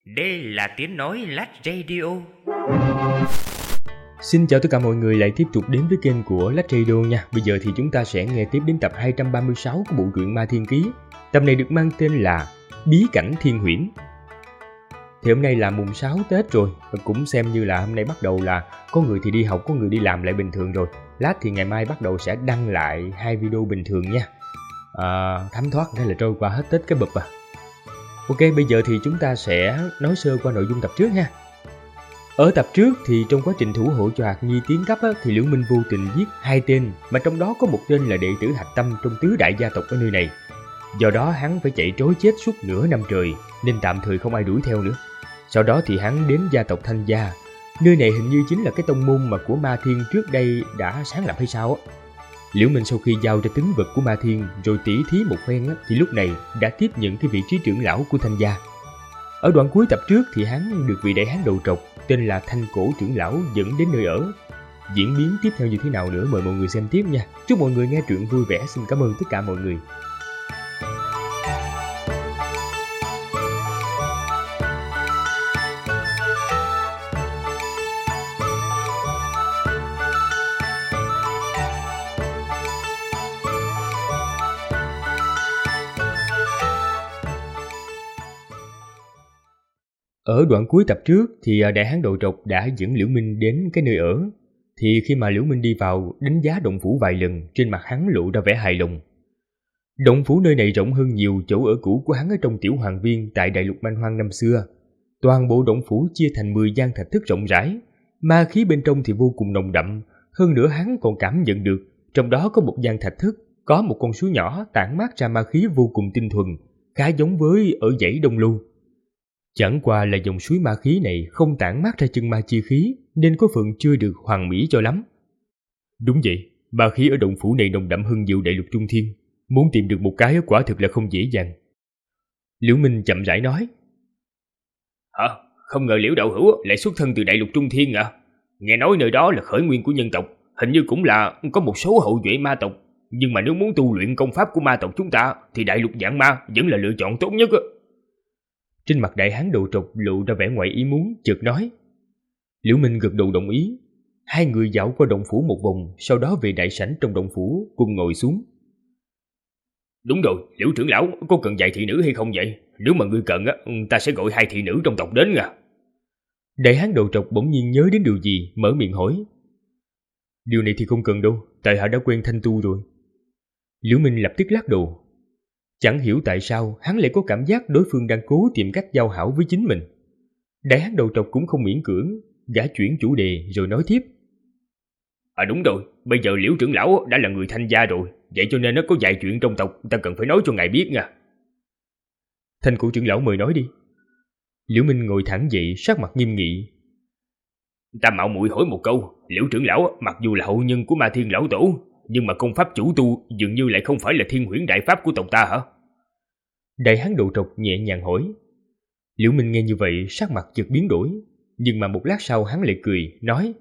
Đây là tiếng nói Lách Radio. Xin chào tất cả mọi người lại tiếp tục đến với kênh của Lách Radio nha. Bây giờ thì chúng ta sẽ nghe tiếp đến tập 236 của bộ truyện Ma Thiên Ký. Tập này được mang tên là Bí Cảnh Thiên Huyễn. Thì hôm nay là mùng 6 Tết rồi, và cũng xem như là hôm nay bắt đầu là có người thì đi học, có người đi làm lại bình thường rồi. Lát thì ngày mai bắt đầu sẽ đăng lại 2 video bình thường nha. Thấm thoát thế là trôi qua hết Tết cái bụp à. Ok, bây giờ thì chúng ta sẽ nói sơ qua nội dung tập trước ha. Ở tập trước thì trong quá trình thủ hộ cho Hạt Nhi tiến cấp thì Liễu Minh vô tình giết 2 tên, mà trong đó có một tên là đệ tử hạch tâm trong tứ đại gia tộc ở nơi này. Do đó hắn phải chạy trối chết suốt nửa năm trời, nên tạm thời không ai đuổi theo nữa. Sau đó thì hắn đến gia tộc Thanh Gia. Nơi này hình như chính là cái tông môn mà của Ma Thiên trước đây đã sáng lập hay sao á. Liễu Minh sau khi giao cho tướng vật của Ma Thiên rồi tỉ thí một phen thì lúc này đã tiếp nhận cái vị trí trưởng lão của Thanh Gia. Ở đoạn cuối tập trước thì hắn được vị đại hán đầu trọc tên là Thanh Cổ trưởng lão dẫn đến nơi ở. Diễn biến tiếp theo như thế nào nữa mời mọi người xem tiếp nha. Chúc mọi người nghe truyện vui vẻ. Xin cảm ơn tất cả mọi người. Ở đoạn cuối tập trước thì đại hán đầu trọc đã dẫn Liễu Minh đến cái nơi ở. Thì khi mà Liễu Minh đi vào đánh giá động phủ vài lần, trên mặt hắn lộ ra vẻ hài lòng. Động phủ nơi này rộng hơn nhiều chỗ ở cũ của hắn ở trong Tiểu Hoàng Viên tại Đại Lục Man Hoang năm xưa. Toàn bộ động phủ chia thành 10 gian thạch thất rộng rãi, ma khí bên trong thì vô cùng nồng đậm. Hơn nữa hắn còn cảm nhận được trong đó có một gian thạch thất có một con suối nhỏ tản mát ra ma khí vô cùng tinh thuần, khá giống với ở dãy Đông Lưu. Chẳng qua là dòng suối ma khí này không tản mát ra chân ma chi khí, nên có phần chưa được hoàn mỹ cho lắm. Đúng vậy, ma khí ở động phủ này nồng đậm hơn nhiều Đại Lục Trung Thiên, muốn tìm được một cái quả thực là không dễ dàng. Liễu Minh chậm rãi nói. Hả? Không ngờ Liễu đạo hữu lại xuất thân từ Đại Lục Trung Thiên à? Nghe nói nơi đó là khởi nguyên của nhân tộc, hình như cũng là có một số hậu duệ ma tộc. Nhưng mà nếu muốn tu luyện công pháp của ma tộc chúng ta thì Đại Lục Vạn Ma vẫn là lựa chọn tốt nhất. Trên mặt đại hán đầu trọc lộ ra vẻ ngoài ý muốn, chợt nói. Liễu Minh gật đầu đồng ý. Hai người dạo qua động phủ một vòng, sau đó về đại sảnh trong động phủ cùng ngồi xuống. Đúng rồi, Liễu trưởng lão, có cần dạy thị nữ hay không vậy? Nếu mà ngươi cần ta sẽ gọi 2 thị nữ trong tộc đến nha. Đại hán đầu trọc bỗng nhiên nhớ đến điều gì, mở miệng hỏi. Điều này thì không cần đâu, tại hạ đã quen Thanh Tu rồi. Liễu Minh lập tức lắc đầu. Chẳng hiểu tại sao hắn lại có cảm giác đối phương đang cố tìm cách giao hảo với chính mình. Đại hán đầu trọc cũng không miễn cưỡng, gã chuyển chủ đề rồi nói tiếp. Đúng rồi, bây giờ Liễu trưởng lão đã là người Thanh Gia rồi, vậy cho nên nó có vài chuyện trong tộc ta cần phải nói cho ngài biết nha. Thanh Cổ trưởng lão mời nói đi. Liễu Minh ngồi thẳng dậy, sắc mặt nghiêm nghị. Ta mạo muội hỏi một câu, Liễu trưởng lão mặc dù là hậu nhân của Ma Thiên lão tổ, nhưng mà công pháp chủ tu dường như lại không phải là Thiên Huyễn đại pháp của tộc ta hả? Đại hán đầu trọc nhẹ nhàng hỏi. Liễu Minh nghe như vậy sắc mặt chợt biến đổi, nhưng mà một lát sau hắn lại cười, nói.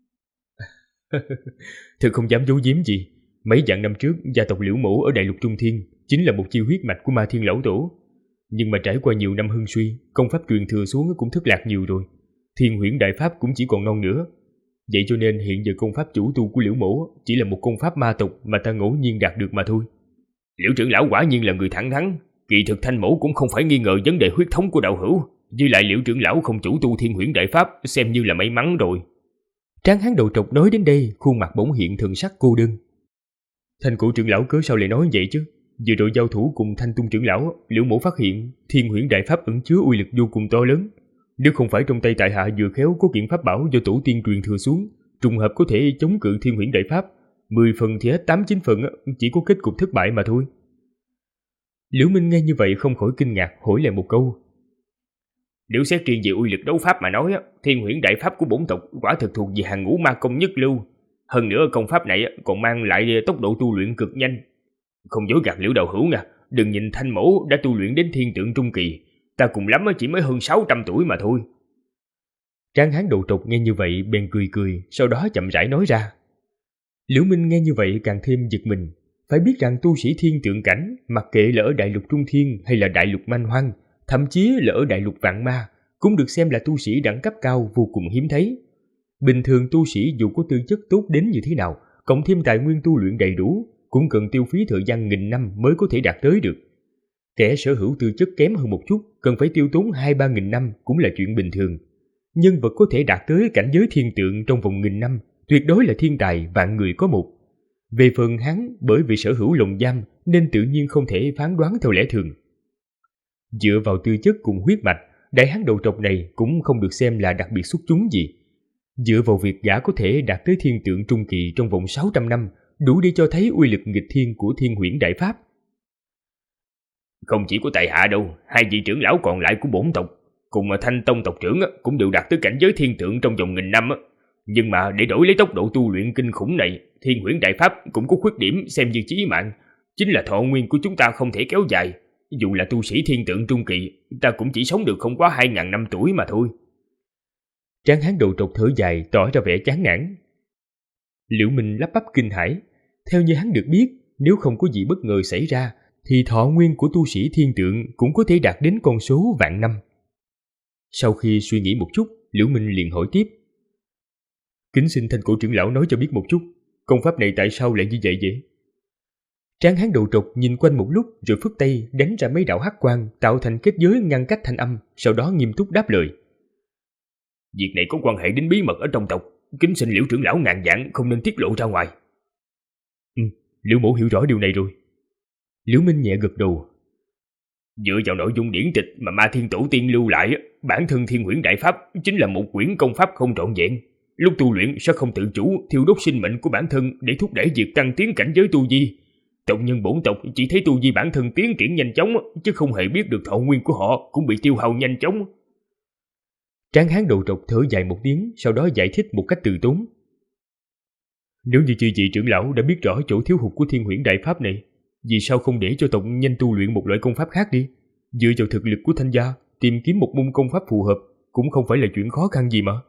Thực không dám giấu giếm gì, mấy vạn năm trước gia tộc Liễu Mỗ ở Đại Lục Trung Thiên chính là một chi huyết mạch của Ma Thiên lão tổ. Nhưng mà trải qua nhiều năm hưng suy, công pháp truyền thừa xuống cũng thất lạc nhiều rồi. Thiên Huyễn đại pháp cũng chỉ còn non nữa. Vậy cho nên hiện giờ công pháp chủ tu của Liễu Mỗ chỉ là một công pháp ma tộc mà ta ngẫu nhiên đạt được mà thôi. Liễu trưởng lão quả nhiên là người thẳng thắn. Kỳ thực Thanh Mỗ cũng không phải nghi ngờ vấn đề huyết thống của đạo hữu. Với lại Liễu trưởng lão không chủ tu Thiên Huyễn đại pháp xem như là may mắn rồi. Tráng hán đầu trọc nói đến đây, khuôn mặt bỗng hiện thần sắc cô đơn. Thanh Cổ trưởng lão cớ sao lại nói vậy chứ? Vừa rồi giao thủ cùng Thanh Tung trưởng lão, Liễu Mỗ phát hiện Thiên Huyễn đại pháp ẩn chứa uy lực vô cùng to lớn. Nếu không phải trong tay tại hạ vừa khéo có kiện pháp bảo do tổ tiên truyền thừa xuống, trùng hợp có thể chống cự Thiên Huyễn đại pháp, 10 phần thì hết 8-9 phần chỉ có kết cục thất bại mà thôi. Liễu Minh nghe như vậy không khỏi kinh ngạc, hỏi lại một câu. Nếu xét riêng về uy lực đấu pháp mà nói, Thiên Huyễn đại pháp của bổn tộc quả thực thuộc về hàng ngũ ma công nhất lưu. Hơn nữa công pháp này còn mang lại tốc độ tu luyện cực nhanh. Không dối gạt Liễu đạo hữu nha, đừng nhìn Thanh Mỗ đã tu luyện đến thiên tượng trung kỳ, ta cùng lắm chỉ mới hơn 600 tuổi mà thôi. Tráng hán đầu trọc nghe như vậy bèn cười cười, sau đó chậm rãi nói ra. Liễu Minh nghe như vậy càng thêm giật mình. Phải biết rằng tu sĩ thiên tượng cảnh, mặc kệ là ở Đại Lục Trung Thiên hay là Đại Lục Man Hoang, thậm chí là ở Đại Lục Vạn Ma, cũng được xem là tu sĩ đẳng cấp cao vô cùng hiếm thấy. Bình thường tu sĩ dù có tư chất tốt đến như thế nào, cộng thêm tài nguyên tu luyện đầy đủ, cũng cần tiêu phí thời gian nghìn năm mới có thể đạt tới được. Kẻ sở hữu tư chất kém hơn một chút, cần phải tiêu tốn 2-3 nghìn năm cũng là chuyện bình thường. Nhân vật có thể đạt tới cảnh giới thiên tượng trong vòng nghìn năm, tuyệt đối là thiên tài vạn người có một. Về phần hắn, bởi vì sở hữu lồng giam nên tự nhiên không thể phán đoán theo lẽ thường. Dựa vào tư chất cùng huyết mạch, đại hán đầu trọc này cũng không được xem là đặc biệt xuất chúng gì. Dựa vào việc gã có thể đạt tới thiên tượng trung kỳ trong vòng 600 năm, đủ để cho thấy uy lực nghịch thiên của Thiên Huyễn Đại Pháp. Không chỉ có tại hạ đâu, hai vị trưởng lão còn lại của bổn tộc cùng Thanh Tông tộc trưởng cũng đều đạt tới cảnh giới thiên tượng trong vòng nghìn năm. Nhưng mà để đổi lấy tốc độ tu luyện kinh khủng này, Thiên Huyễn Đại Pháp cũng có khuyết điểm xem như chí mạng, chính là thọ nguyên của chúng ta không thể kéo dài. Dù là tu sĩ thiên tượng trung kỳ, ta cũng chỉ sống được không quá 2.000 năm tuổi mà thôi. Tráng hán đầu trọc thở dài, tỏ ra vẻ chán nản. Liễu Minh lắp bắp kinh hãi. Theo như hắn được biết, nếu không có gì bất ngờ xảy ra, thì thọ nguyên của tu sĩ thiên tượng cũng có thể đạt đến con số vạn năm. Sau khi suy nghĩ một chút, Liễu Minh liền hỏi tiếp. Kính xin Thanh Cổ trưởng lão nói cho biết một chút, công pháp này tại sao lại như vậy? Tráng hán đầu trọc nhìn quanh một lúc rồi phất tay đánh ra mấy đạo hắc quang tạo thành kết giới ngăn cách thanh âm, sau đó nghiêm túc đáp lời. Việc này có quan hệ đến bí mật ở trong tộc, kính xin Liễu trưởng lão ngàn vạn không nên tiết lộ ra ngoài. Liễu mẫu hiểu rõ điều này rồi. Liễu Minh nhẹ gật đầu. Dựa vào nội dung điển tịch mà Ma Thiên Tổ tiên lưu lại, bản thân Thiên Huyễn Đại Pháp chính là một quyển công pháp không trọn vẹn. Lúc tu luyện sẽ không tự chủ thiêu đốt sinh mệnh của bản thân để thúc đẩy việc tăng tiến cảnh giới tu vi. Tộc nhân bổn tộc chỉ thấy tu vi bản thân tiến triển nhanh chóng, chứ không hề biết được thọ nguyên của họ cũng bị tiêu hao nhanh chóng. Tráng hán đầu trọc thở dài một tiếng, sau đó giải thích một cách từ tốn. Nếu như chư vị trưởng lão đã biết rõ chỗ thiếu hụt của Thiên Huyễn Đại Pháp này, vì sao không để cho tộc nhân tu luyện một loại công pháp khác đi? Dựa vào thực lực của Thanh gia, tìm kiếm một môn công pháp phù hợp cũng không phải là chuyện khó khăn gì mà.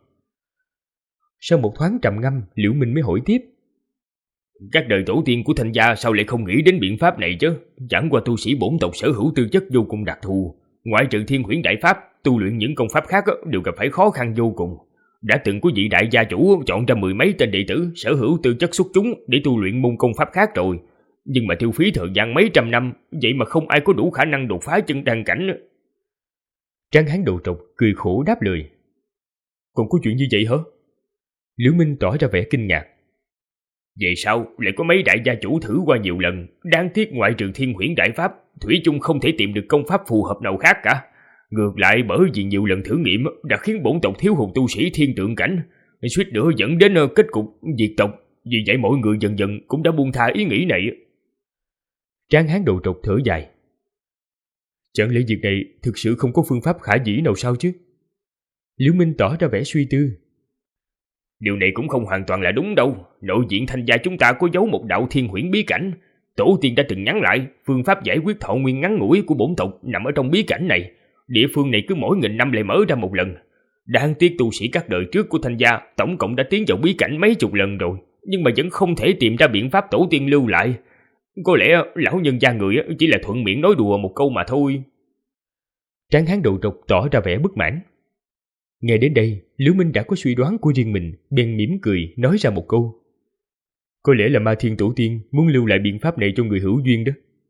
Sau một thoáng trầm ngâm, Liễu Minh mới hỏi tiếp. Các đời tổ tiên của Thanh gia sao lại không nghĩ đến biện pháp này chứ? Chẳng qua tu sĩ bổn tộc sở hữu tư chất vô cùng đặc thù, ngoại trừ Thiên Huyễn Đại Pháp, tu luyện những công pháp khác đều gặp phải khó khăn vô cùng. Đã từng có vị đại gia chủ chọn ra 10 mấy tên đệ tử sở hữu tư chất xuất chúng để tu luyện môn công pháp khác rồi, nhưng mà tiêu phí thời gian mấy trăm năm, vậy mà không ai có đủ khả năng đột phá chân đan cảnh. Tráng hán đầu trọc cười khổ đáp lời. Còn có chuyện như vậy hả? Liễu Minh tỏ ra vẻ kinh ngạc. Vậy sao lại có mấy đại gia chủ thử qua nhiều lần, đáng tiếc ngoại trừ Thiên Huyễn Đại Pháp, thủy chung không thể tìm được công pháp phù hợp nào khác cả. Ngược lại bởi vì nhiều lần thử nghiệm đã khiến bổn tộc thiếu hụt tu sĩ thiên tượng cảnh, suýt nữa dẫn đến kết cục diệt tộc. Vì vậy mọi người dần dần cũng đã buông tha ý nghĩ này. Tráng hán đầu trọc thở dài. Chẳng lẽ việc này thực sự không có phương pháp khả dĩ nào sao chứ? Liễu Minh tỏ ra vẻ suy tư. Điều này cũng không hoàn toàn là đúng đâu. Nội diện Thanh gia chúng ta có giấu một đạo thiên huyễn bí cảnh. Tổ tiên đã từng nhắn lại, phương pháp giải quyết thọ nguyên ngắn ngủi của bổn tộc nằm ở trong bí cảnh này. Địa phương này cứ mỗi nghìn năm lại mở ra một lần. Đáng tiếc tu sĩ các đời trước của Thanh gia tổng cộng đã tiến vào bí cảnh mấy chục lần rồi, nhưng mà vẫn không thể tìm ra biện pháp tổ tiên lưu lại. Có lẽ lão nhân gia người chỉ là thuận miệng nói đùa một câu mà thôi. Tráng hán đầu trọc tỏ ra vẻ bất mãn. Nghe đến đây, Liễu Minh đã có suy đoán của riêng mình, bèn mỉm cười nói ra một câu. Có lẽ là Ma Thiên Tổ tiên muốn lưu lại biện pháp này cho người hữu duyên đó.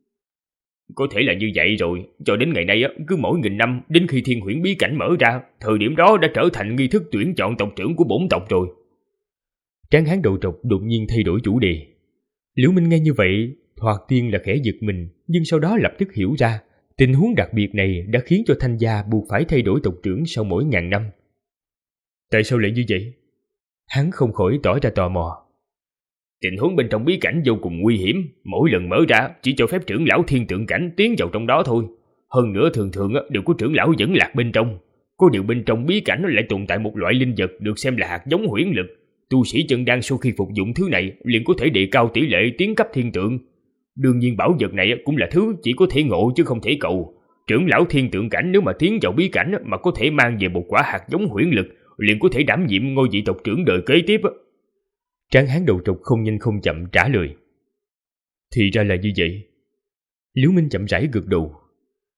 Có thể là như vậy rồi. Cho đến ngày nay cứ mỗi nghìn năm, đến khi thiên huyễn bí cảnh mở ra, thời điểm đó đã trở thành nghi thức tuyển chọn tộc trưởng của bổn tộc rồi. Tráng hán đầu trọc đột nhiên thay đổi chủ đề. Liễu Minh nghe như vậy, thoạt tiên là khẽ giật mình, nhưng sau đó lập tức hiểu ra, tình huống đặc biệt này đã khiến cho Thanh gia buộc phải thay đổi tộc trưởng sau mỗi ngàn năm. Tại sao lại như vậy? Hắn không khỏi tỏ ra tò mò. Tình huống bên trong bí cảnh vô cùng nguy hiểm, mỗi lần mở ra chỉ cho phép trưởng lão thiên tượng cảnh tiến vào trong đó thôi. Hơn nữa thường thường đều có trưởng lão dẫn lạc bên trong. Có điều bên trong bí cảnh lại tồn tại một loại linh vật được xem là hạt giống huyễn lực. Tu sĩ chân đan sau khi phục dụng thứ này liền có thể đề cao tỷ lệ tiến cấp thiên tượng. Đương nhiên bảo vật này cũng là thứ chỉ có thể ngộ chứ không thể cầu. Trưởng lão thiên tượng cảnh nếu mà tiến vào bí cảnh mà có thể mang về một quả hạt giống huyễn lực, liền có thể đảm nhiệm ngôi vị tộc trưởng đời kế tiếp. Tráng hán đầu trọc không nhanh không chậm trả lời. Thì ra là như vậy. Liễu Minh chậm rãi gật đầu.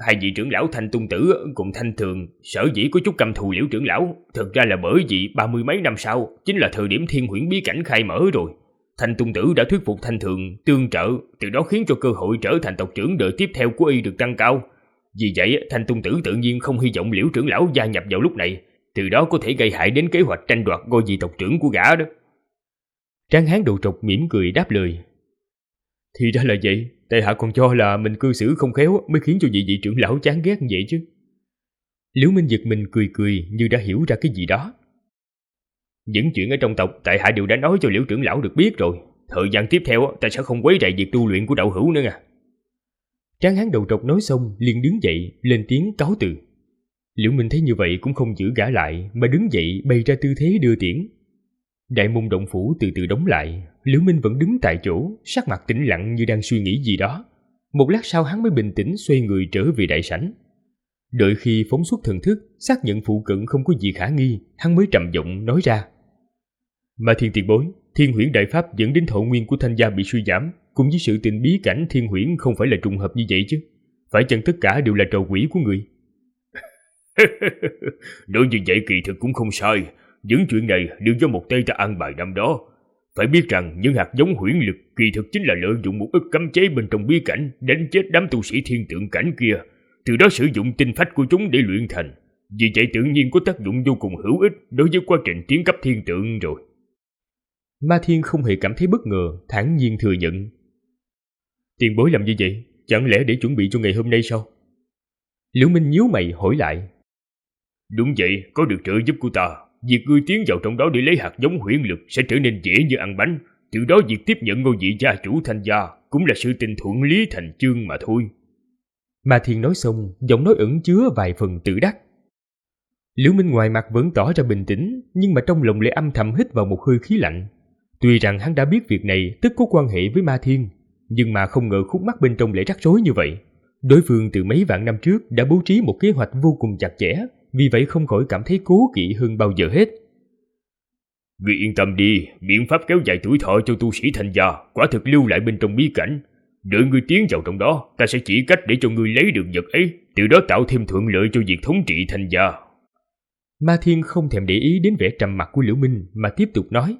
Hai vị trưởng lão Thanh Tung Tử cùng Thanh Thường sở dĩ có chút căm thù Liễu trưởng lão, thực ra là bởi vì 30 mấy năm sau chính là thời điểm Thiên Huyễn bí cảnh khai mở rồi. Thanh Tung Tử đã thuyết phục Thanh Thường tương trợ, từ đó khiến cho cơ hội trở thành tộc trưởng đời tiếp theo của y được tăng cao. Vì vậy, Thanh Tung Tử tự nhiên không hy vọng Liễu trưởng lão gia nhập vào lúc này, từ đó có thể gây hại đến kế hoạch tranh đoạt ngôi vị tộc trưởng của gã đó. Tráng hán đầu trọc mỉm cười đáp lời. Thì ra là vậy, tại hạ còn cho là mình cư xử không khéo mới khiến cho vị trưởng lão chán ghét như vậy chứ. Liễu Minh giật mình cười cười như đã hiểu ra cái gì đó. Những chuyện ở trong tộc tại hạ đều đã nói cho Liễu trưởng lão được biết rồi. Thời gian tiếp theo ta sẽ không quấy rầy việc tu luyện của đạo hữu nữa nha. Tráng hán đầu trọc nói xong liền đứng dậy lên tiếng cáo từ. Liễu Minh thấy như vậy cũng không giữ gã lại mà đứng dậy bày ra tư thế đưa tiễn. Đại môn động phủ từ từ đóng lại, Liễu Minh vẫn đứng tại chỗ, sắc mặt tĩnh lặng như đang suy nghĩ gì đó. Một lát sau hắn mới bình tĩnh xoay người trở về đại sảnh. Đợi khi phóng xuất thần thức, xác nhận phụ cận không có gì khả nghi, hắn mới trầm giọng nói ra. Mà Thiên tiền bối, Thiên Huyễn đại pháp dẫn đến thọ nguyên của Thanh gia bị suy giảm, cùng với sự tình bí cảnh Thiên Huyễn không phải là trùng hợp như vậy chứ? Phải chăng tất cả đều là trò quỷ của người? Nói như vậy kỳ thực cũng không sai. Những chuyện này đều do một tay ta ăn bài năm đó. Phải biết rằng những hạt giống huyễn lực kỳ thực chính là lợi dụng một ít cấm chế bên trong bí cảnh đánh chết đám tu sĩ thiên tượng cảnh kia, từ đó sử dụng tinh phách của chúng để luyện thành. Vì vậy tự nhiên có tác dụng vô cùng hữu ích đối với quá trình tiến cấp thiên tượng rồi. Ma Thiên không hề cảm thấy bất ngờ, thản nhiên thừa nhận. Tiền bối làm như vậy, chẳng lẽ để chuẩn bị cho ngày hôm nay sao? Liễu Minh nhíu mày hỏi lại. Đúng vậy, có được trợ giúp của ta, việc ngươi tiến vào trong đó để lấy hạt giống huyễn lực sẽ trở nên dễ như ăn bánh. Từ đó việc tiếp nhận ngôi vị gia chủ Thanh gia cũng là sự tình thuận lý thành chương mà thôi. Ma Thiên nói xong, giọng nói ẩn chứa vài phần tự đắc. Liễu Minh ngoài mặt vẫn tỏ ra bình tĩnh, nhưng mà trong lòng lại âm thầm hít vào một hơi khí lạnh. Tuy rằng hắn đã biết việc này tức có quan hệ với Ma Thiên, nhưng mà không ngờ khúc mắc bên trong lại rắc rối như vậy. Đối phương từ mấy vạn năm trước đã bố trí một kế hoạch vô cùng chặt chẽ, vì vậy không khỏi cảm thấy cố kỵ hơn bao giờ hết. Ngươi yên tâm đi, biện pháp kéo dài tuổi thọ cho tu sĩ Thanh gia quả thực lưu lại bên trong bí cảnh. Đợi ngươi tiến vào trong đó, ta sẽ chỉ cách để cho ngươi lấy được vật ấy, từ đó tạo thêm thuận lợi cho việc thống trị Thanh gia. Ma Thiên không thèm để ý đến vẻ trầm mặc của Liễu Minh mà tiếp tục nói.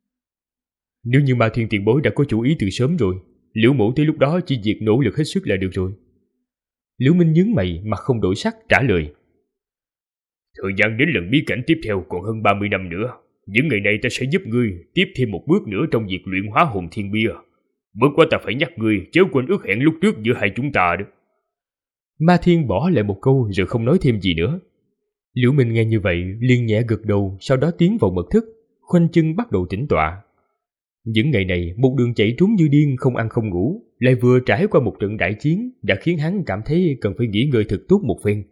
Nếu như Ma Thiên tiền bối đã có chủ ý từ sớm rồi, Liễu mổ tới lúc đó chỉ việc nỗ lực hết sức là được rồi. Liễu Minh nhướng mày mặt không đổi sắc trả lời. Thời gian đến lần bí cảnh tiếp theo còn hơn 30 năm nữa. Những ngày này ta sẽ giúp ngươi tiếp thêm một bước nữa trong việc luyện hóa hồn thiên bia. Bất quá ta phải nhắc ngươi chớ quên ước hẹn lúc trước giữa hai chúng ta đó. Ma Thiên bỏ lại một câu rồi không nói thêm gì nữa. Liễu Minh nghe như vậy liền nhẹ gật đầu, sau đó tiến vào mật thất, khoanh chân bắt đầu tĩnh tọa. Những ngày này một đường chạy trốn như điên, không ăn không ngủ, lại vừa trải qua một trận đại chiến đã khiến hắn cảm thấy cần phải nghỉ ngơi thật tốt một phen.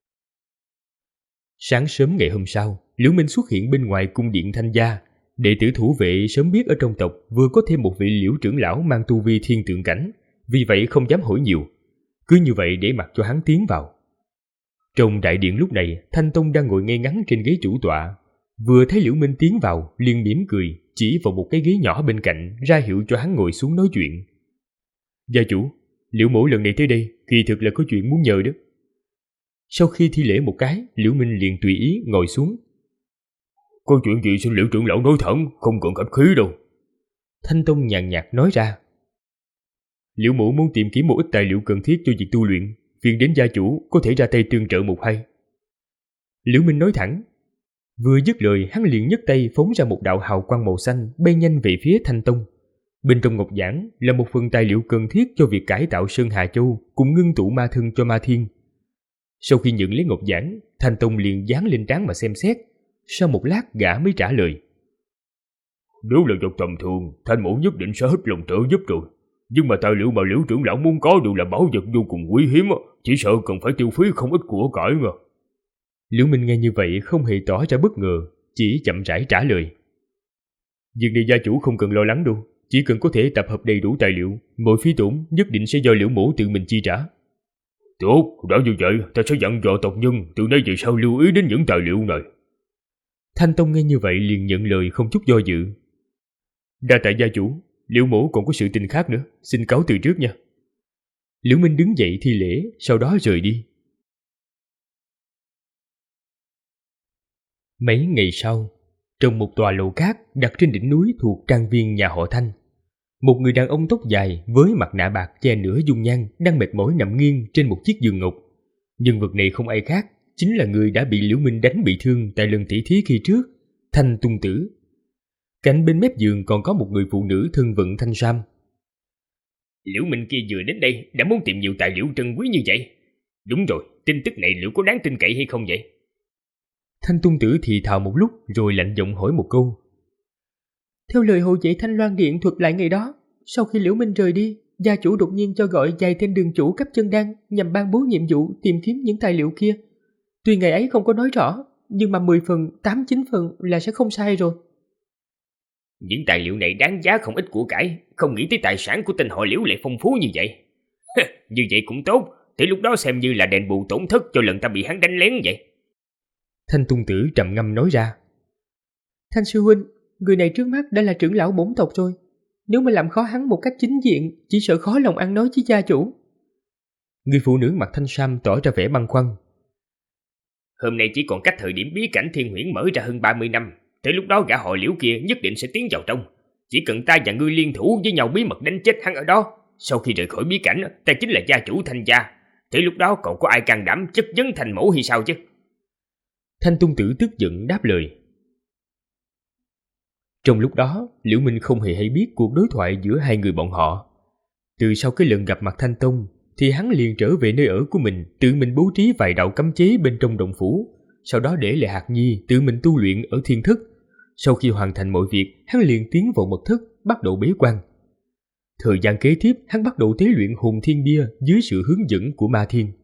Sáng sớm ngày hôm sau, Liễu Minh xuất hiện bên ngoài cung điện Thanh gia. Đệ tử thủ vệ sớm biết ở trong tộc vừa có thêm một vị Liễu trưởng lão mang tu vi thiên tượng cảnh, vì vậy không dám hỏi nhiều, cứ như vậy để mặc cho hắn tiến vào. Trong đại điện lúc này, Thanh Tông đang ngồi ngay ngắn trên ghế chủ tọa, vừa thấy Liễu Minh tiến vào liền mỉm cười, chỉ vào một cái ghế nhỏ bên cạnh ra hiệu cho hắn ngồi xuống nói chuyện. Gia chủ, Liễu mổ lần này tới đây kỳ thực là có chuyện muốn nhờ đó. Sau khi thi lễ một cái, Liễu Minh liền tùy ý ngồi xuống. Có chuyện gì xin Liễu trưởng lão nói thẳng, không cần khách khí đâu. Thanh Tông nhàn nhạt nói ra. Liễu mổ muốn tìm kiếm một ít tài liệu cần thiết cho việc tu luyện, phiền đến gia chủ có thể ra tay tương trợ một hai. Liễu Minh nói thẳng. Vừa dứt lời, hắn liền nhấc tay phóng ra một đạo hào quang màu xanh bay nhanh về phía Thanh Tông. Bên trong ngọc giản là một phần tài liệu cần thiết cho việc cải tạo Sơn Hà Châu cùng ngưng tụ ma thân cho Ma Thiên. Sau khi nhận lấy ngọc giản, Thanh Tông liền dán lên trán mà xem xét. Sau một lát gã mới trả lời. Nếu là vật tầm thường, Thanh mẫu nhất định sẽ hết lòng trợ giúp rồi. Nhưng mà tài liệu mà Liễu trưởng lão muốn có đều là bảo vật vô cùng quý hiếm, chỉ sợ cần phải tiêu phí không ít của cải mà. Liễu Minh nghe như vậy không hề tỏ ra bất ngờ, chỉ chậm rãi trả lời. Việc này gia chủ không cần lo lắng đâu, chỉ cần có thể tập hợp đầy đủ tài liệu, mọi phí tổn nhất định sẽ do Liễu mổ tự mình chi trả. Tốt, đã như vậy, ta sẽ dặn dò tộc nhân từ nay về sau lưu ý đến những tài liệu này. Thanh Tông nghe như vậy liền nhận lời không chút do dự. Đa tạ gia chủ, Liễu mổ còn có sự tình khác nữa, xin cáo từ trước nha. Liễu Minh đứng dậy thi lễ, sau đó rời đi. Mấy ngày sau, trong một tòa lầu cát đặt trên đỉnh núi thuộc trang viên nhà họ Thanh, một người đàn ông tóc dài với mặt nạ bạc che nửa dung nhan đang mệt mỏi nằm nghiêng trên một chiếc giường ngọc. Nhân vật này không ai khác, chính là người đã bị Liễu Minh đánh bị thương tại lần tỉ thí khi trước, Thanh Tung Tử. Cạnh bên mép giường còn có một người phụ nữ thân vận thanh sam. Liễu Minh kia vừa đến đây đã muốn tìm nhiều tài liệu trân quý như vậy. Đúng rồi, tin tức này liệu có đáng tin cậy hay không vậy? Thanh Tung Tử thì thào một lúc rồi lạnh giọng hỏi một câu. Theo lời hộ vệ Thanh Loan Điện thuật lại ngày đó, sau khi Liễu Minh rời đi, gia chủ đột nhiên cho gọi vài tên đường chủ cấp chân đan nhằm ban bố nhiệm vụ tìm kiếm những tài liệu kia. Tuy ngày ấy không có nói rõ, nhưng mà 10 phần, 8-9 phần là sẽ không sai rồi. Những tài liệu này đáng giá không ít của cải, không nghĩ tới tài sản của tên họ Liễu lại phong phú như vậy. Như vậy cũng tốt, thì lúc đó xem như là đền bù tổn thất cho lần ta bị hắn đánh lén vậy. Thanh Tung Tử trầm ngâm nói ra. Thanh sư huynh, người này trước mắt đã là trưởng lão bổn tộc rồi. Nếu mà làm khó hắn một cách chính diện, chỉ sợ khó lòng ăn nói với gia chủ. Người phụ nữ mặc thanh sam tỏ ra vẻ băn khoăn. Hôm nay chỉ còn cách thời điểm bí cảnh Thiên Huyễn mở ra hơn 30 năm. Tới lúc đó gã họ Liễu kia nhất định sẽ tiến vào trong. Chỉ cần ta và ngươi liên thủ với nhau bí mật đánh chết hắn ở đó. Sau khi rời khỏi bí cảnh, ta chính là gia chủ Thanh gia. Tới lúc đó còn có ai can đảm chất vấn Thành mẫu hay sao chứ? Thanh Tung Tử tức giận đáp lời. Trong lúc đó, Liễu Minh không hề hay biết cuộc đối thoại giữa hai người bọn họ. Từ sau cái lần gặp mặt Thanh Tông, thì hắn liền trở về nơi ở của mình, tự mình bố trí vài đạo cấm chế bên trong động phủ, sau đó để lại Hạc Nhi tự mình tu luyện ở thiên thức. Sau khi hoàn thành mọi việc, hắn liền tiến vào mật thất, bắt đầu bế quan. Thời gian kế tiếp, hắn bắt đầu tế luyện hồn thiên bia dưới sự hướng dẫn của Ma Thiên.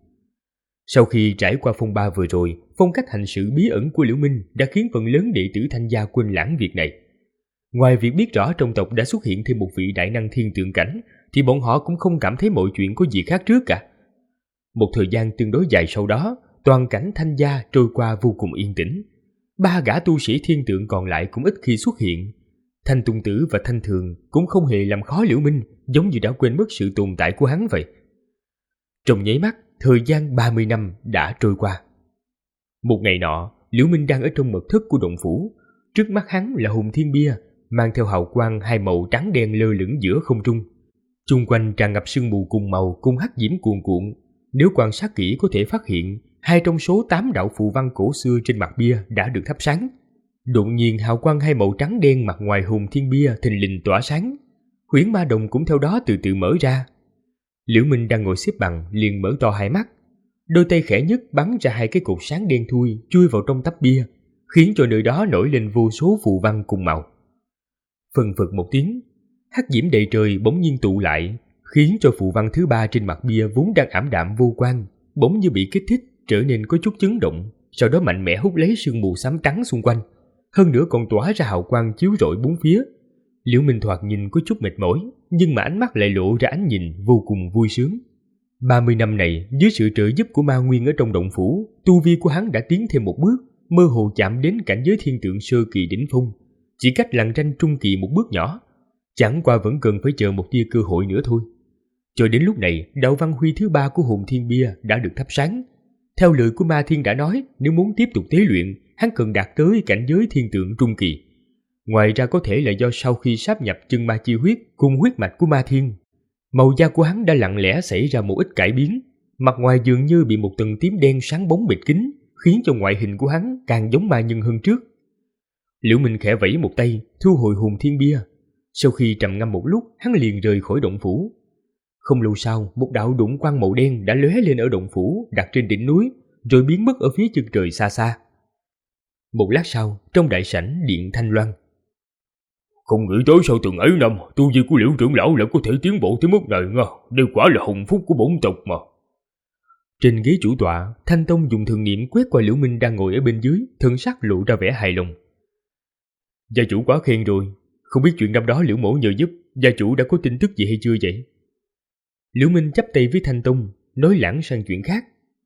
Sau khi trải qua phong ba vừa rồi, phong cách hành sự bí ẩn của Liễu Minh đã khiến phần lớn đệ tử Thanh gia quên lãng việc này. Ngoài việc biết rõ trong tộc đã xuất hiện thêm một vị đại năng thiên tượng cảnh, thì bọn họ cũng không cảm thấy mọi chuyện có gì khác trước cả. Một thời gian tương đối dài sau đó, toàn cảnh Thanh gia trôi qua vô cùng yên tĩnh. 3 gã tu sĩ thiên tượng còn lại cũng ít khi xuất hiện. Thanh Tung Tử và Thanh Thường cũng không hề làm khó Liễu Minh, giống như đã quên mất sự tồn tại của hắn vậy. Trong nháy mắt, thời gian 30 năm đã trôi qua. Một ngày nọ, Liễu Minh đang ở trong mật thất của động phủ. Trước mắt hắn là hồn thiên bia, mang theo hào quang hai màu trắng đen lơ lửng giữa không trung. Chung quanh tràn ngập sương mù cùng màu cùng hắc diễm cuồn cuộn. Nếu quan sát kỹ có thể phát hiện 2 trong số 8 đạo phù văn cổ xưa trên mặt bia đã được thắp sáng. Đột nhiên hào quang hai màu trắng đen mặt ngoài hồn thiên bia thình lình tỏa sáng. Huyễn ma đồng cũng theo đó từ từ mở ra. Liễu Minh đang ngồi xếp bằng liền mở to hai mắt. Đôi tay khẽ nhấc bắn ra 2 cái cột sáng đen thui chui vào trong tắp bia, khiến cho nơi đó nổi lên vô số phù văn cùng màu. Phần phật một tiếng, hắc diễm đầy trời bỗng nhiên tụ lại, khiến cho phù văn thứ 3 trên mặt bia vốn đang ảm đạm vô quang, bỗng như bị kích thích trở nên có chút chấn động, sau đó mạnh mẽ hút lấy sương mù xám trắng xung quanh, hơn nữa còn tỏa ra hào quang chiếu rọi bốn phía. Liễu Minh thoạt nhìn có chút mệt mỏi, nhưng mà ánh mắt lại lộ ra ánh nhìn vô cùng vui sướng. 30 năm này, dưới sự trợ giúp của ma nguyên ở trong động phủ, tu vi của hắn đã tiến thêm một bước, mơ hồ chạm đến cảnh giới thiên tượng sơ kỳ đỉnh phong, chỉ cách lằn ranh trung kỳ một bước nhỏ. Chẳng qua vẫn cần phải chờ một tia cơ hội nữa thôi. Cho đến lúc này, đạo văn huy thứ 3 của hồn thiên bia đã được thắp sáng. Theo lời của Ma Thiên đã nói, nếu muốn tiếp tục tế luyện, hắn cần đạt tới cảnh giới thiên tượng trung kỳ. Ngoài ra có thể là do sau khi sáp nhập chân ma chi huyết cùng huyết mạch của Ma Thiên, màu da của hắn đã lặng lẽ xảy ra một ít cải biến, mặt ngoài dường như bị một tầng tím đen sáng bóng bịt kín, khiến cho ngoại hình của hắn càng giống ma nhân hơn trước. Liễu Minh khẽ vẫy một tay, thu hồi hồn thiên bia. Sau khi trầm ngâm một lúc, hắn liền rời khỏi động phủ. Không lâu sau, một đạo đụng quang màu đen đã lóe lên ở động phủ đặt trên đỉnh núi, rồi biến mất ở phía chân trời xa xa. Một lát sau, trong đại sảnh điện Thanh Loan. Không nghĩ tới sau từng ấy năm, tu vi của Liễu trưởng lão lại có thể tiến bộ tới mức này nha. Đây quả là hồng phúc của bổn tộc mà. Trên ghế chủ tọa, Thanh Tông dùng thường niệm quét qua Liễu Minh đang ngồi ở bên dưới, thân sắc lộ ra vẻ hài lòng. Gia chủ quá khen rồi, không biết chuyện năm đó Liễu mẫu nhờ giúp, gia chủ đã có tin tức gì hay chưa vậy? Liễu Minh chắp tay với Thanh Tông, nói lãng sang chuyện khác.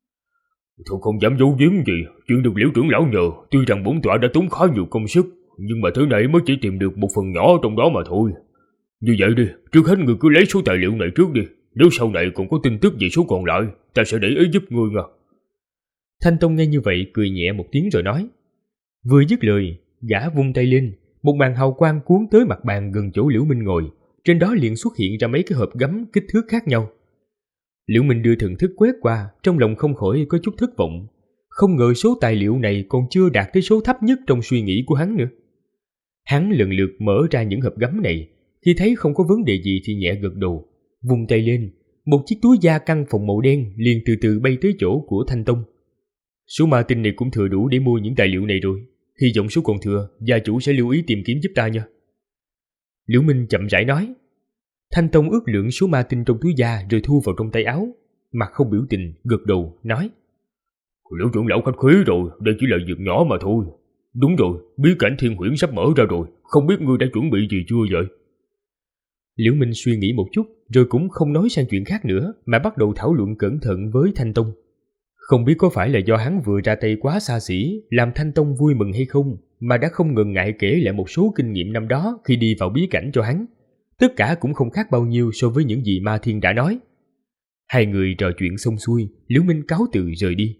Tôi không dám giấu giếm gì, chuyện được Liễu trưởng lão nhờ, tuy rằng bổn tọa đã tốn khá nhiều công sức, nhưng mà thứ này mới chỉ tìm được một phần nhỏ trong đó mà thôi. Như vậy đi, trước hết người cứ lấy số tài liệu này trước đi, nếu sau này còn có tin tức về số còn lại, ta sẽ để ý giúp ngươi nha. Thanh Tông nghe như vậy cười nhẹ một tiếng rồi nói. Vừa dứt lời, gã vung tay lên, một màn hào quang cuốn tới mặt bàn gần chỗ Liễu Minh ngồi, trên đó liền xuất hiện ra mấy cái hộp gấm kích thước khác nhau. Liễu Minh đưa thần thức quét qua, trong lòng không khỏi có chút thất vọng, không ngờ số tài liệu này còn chưa đạt tới số thấp nhất trong suy nghĩ của hắn nữa. Hắn lần lượt mở ra những hộp gấm này, khi thấy không có vấn đề gì thì nhẹ gật đầu, vung tay lên, một chiếc túi da căng phòng màu đen liền từ từ bay tới chỗ của Thanh Tông. Số ma tinh này cũng thừa đủ để mua những tài liệu này rồi, hy vọng số còn thừa gia chủ sẽ lưu ý tìm kiếm giúp ta nha. Liễu Minh chậm rãi nói. Thanh Tông ước lượng số ma tinh trong túi da rồi thu vào trong tay áo, mặt không biểu tình, gật đầu nói. Liễu trưởng lão khách khí rồi, đây chỉ là việc nhỏ mà thôi. Đúng rồi, bí cảnh Thiên Huyễn sắp mở ra rồi, không biết ngươi đã chuẩn bị gì chưa vậy? Liễu Minh suy nghĩ một chút rồi cũng không nói sang chuyện khác nữa, mà bắt đầu thảo luận cẩn thận với Thanh Tông. Không biết có phải là do hắn vừa ra tay quá xa xỉ làm Thanh Tông vui mừng hay không, mà đã không ngần ngại kể lại một số kinh nghiệm năm đó khi đi vào bí cảnh cho hắn. Tất cả cũng không khác bao nhiêu so với những gì Ma Thiên đã nói. Hai người trò chuyện xong xuôi, Liễu Minh cáo từ rời đi.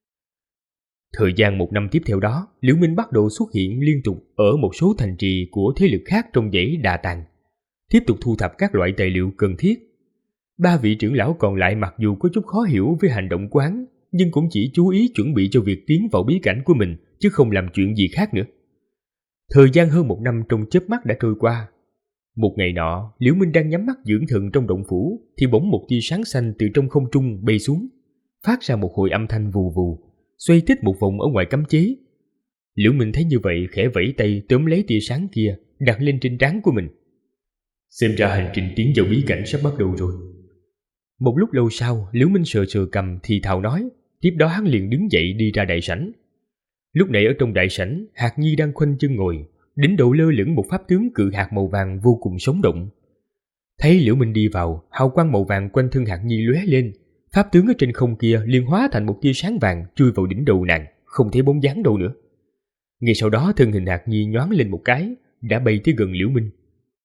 Thời gian 1 năm tiếp theo đó, Liễu Minh bắt đầu xuất hiện liên tục ở một số thành trì của thế lực khác trong dãy Đà Tàng, tiếp tục thu thập các loại tài liệu cần thiết. 3 vị trưởng lão còn lại mặc dù có chút khó hiểu với hành động của hắn, nhưng cũng chỉ chú ý chuẩn bị cho việc tiến vào bí cảnh của mình, chứ không làm chuyện gì khác nữa. Thời gian hơn 1 năm trong chớp mắt đã trôi qua. Một ngày nọ, Liễu Minh đang nhắm mắt dưỡng thần trong động phủ, thì bỗng một tia sáng xanh từ trong không trung bay xuống, phát ra một hồi âm thanh vù vù, xoay tít một vòng ở ngoài cấm chế. Liễu Minh thấy như vậy khẽ vẫy tay tóm lấy tia sáng kia, đặt lên trên trán của mình. Xem ra hành trình tiến vào bí cảnh sắp bắt đầu rồi. Một lúc lâu sau, Liễu Minh sờ sờ cằm thì thào nói, tiếp đó hắn liền đứng dậy đi ra đại sảnh. Lúc này ở trong đại sảnh, Hạt Nhi đang khoanh chân ngồi, đỉnh đầu lơ lửng một pháp tướng cự hạt màu vàng vô cùng sống động. Thấy Liễu Minh đi vào, hào quang màu vàng quanh thân Hạt Nhi lóe lên, pháp tướng ở trên không kia liền hóa thành một tia sáng vàng chui vào đỉnh đầu nàng, không thấy bóng dáng đâu nữa. Ngay sau đó thân hình Hạt Nhi nhoáng lên một cái, đã bay tới gần Liễu Minh.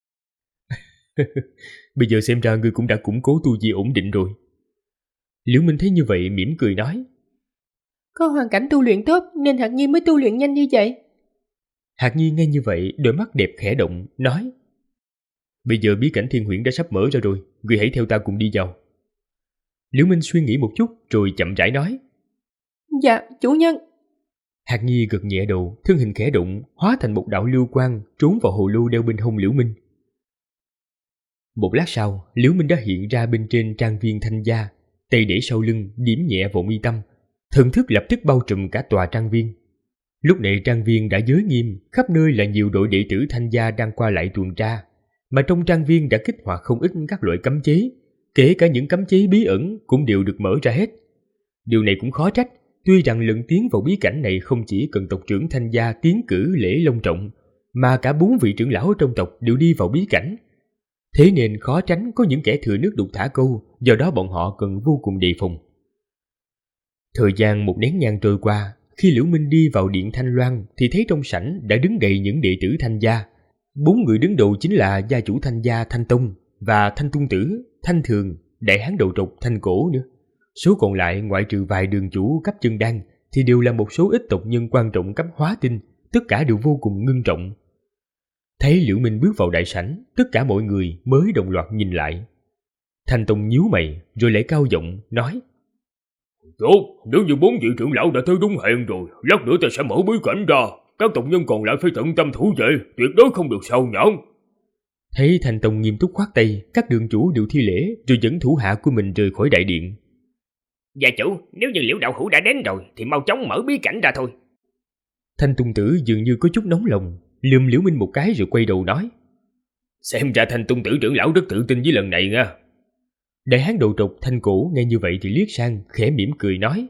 Bây giờ xem ra ngươi cũng đã củng cố tu vi ổn định rồi. Liễu Minh thấy như vậy mỉm cười nói. Có hoàn cảnh tu luyện tốt nên Hạt Nhi mới tu luyện nhanh như vậy. Hạt Nhi nghe như vậy, đôi mắt đẹp khẽ động, nói. Bây giờ bí cảnh Thiên Huyễn đã sắp mở ra rồi, ngươi hãy theo ta cùng đi vào. Liễu Minh suy nghĩ một chút rồi chậm rãi nói. Dạ, chủ nhân. Hạt Nhi gật nhẹ đầu, thân hình khẽ động, hóa thành một đạo lưu quang trốn vào hồ lô đeo bên hông Liễu Minh. Một lát sau, Liễu Minh đã hiện ra bên trên trang viên Thanh Gia, tay để sau lưng, điểm nhẹ vào mi tâm, thần thức lập tức bao trùm cả tòa trang viên. Lúc này trang viên đã giới nghiêm, khắp nơi là nhiều đội đệ tử Thanh Gia đang qua lại tuần tra, mà trong trang viên đã kích hoạt không ít các loại cấm chế, kể cả những cấm chế bí ẩn cũng đều được mở ra hết. Điều này cũng khó trách, tuy rằng lần tiến vào bí cảnh này không chỉ cần tộc trưởng Thanh Gia tiến cử lễ long trọng, mà cả 4 vị trưởng lão trong tộc đều đi vào bí cảnh. Thế nên khó tránh có những kẻ thừa nước đục thả câu, do đó bọn họ cần vô cùng đề phòng. Thời gian 1 nén nhang trôi qua, khi Liễu Minh đi vào điện Thanh Loan thì thấy trong sảnh đã đứng đầy những đệ tử Thanh Gia. 4 người đứng đầu chính là gia chủ Thanh Gia Thanh Tông và Thanh Tung Tử, Thanh Thường, đại hán đầu trọc Thanh Cổ nữa. Số còn lại ngoại trừ vài đường chủ cấp chân đan thì đều là một số ít tộc nhân quan trọng cấp hóa tinh, tất cả đều vô cùng ngưng trọng. Thấy Liễu Minh bước vào đại sảnh, tất cả mọi người mới đồng loạt nhìn lại. Thanh Tông nhíu mày rồi lại cao giọng nói. Tốt, nếu như 4 vị trưởng lão đã tới đúng hẹn rồi, lát nữa ta sẽ mở bí cảnh ra. Các tộc nhân còn lại phải tận tâm thủ vệ, tuyệt đối không được sao nhãn. Thấy Thanh Tông nghiêm túc khoát tay, các đường chủ đều thi lễ rồi dẫn thủ hạ của mình rời khỏi đại điện. Gia chủ, nếu như Liễu đạo hữu đã đến rồi thì mau chóng mở bí cảnh ra thôi. Thanh Tung Tử dường như có chút nóng lòng, lườm Liễu Minh một cái rồi quay đầu nói. Xem ra Thanh Tung Tử trưởng lão rất tự tin với lần này nha. Đại hán đầu trọc Thanh Cổ nghe như vậy thì liếc sang, khẽ mỉm cười nói.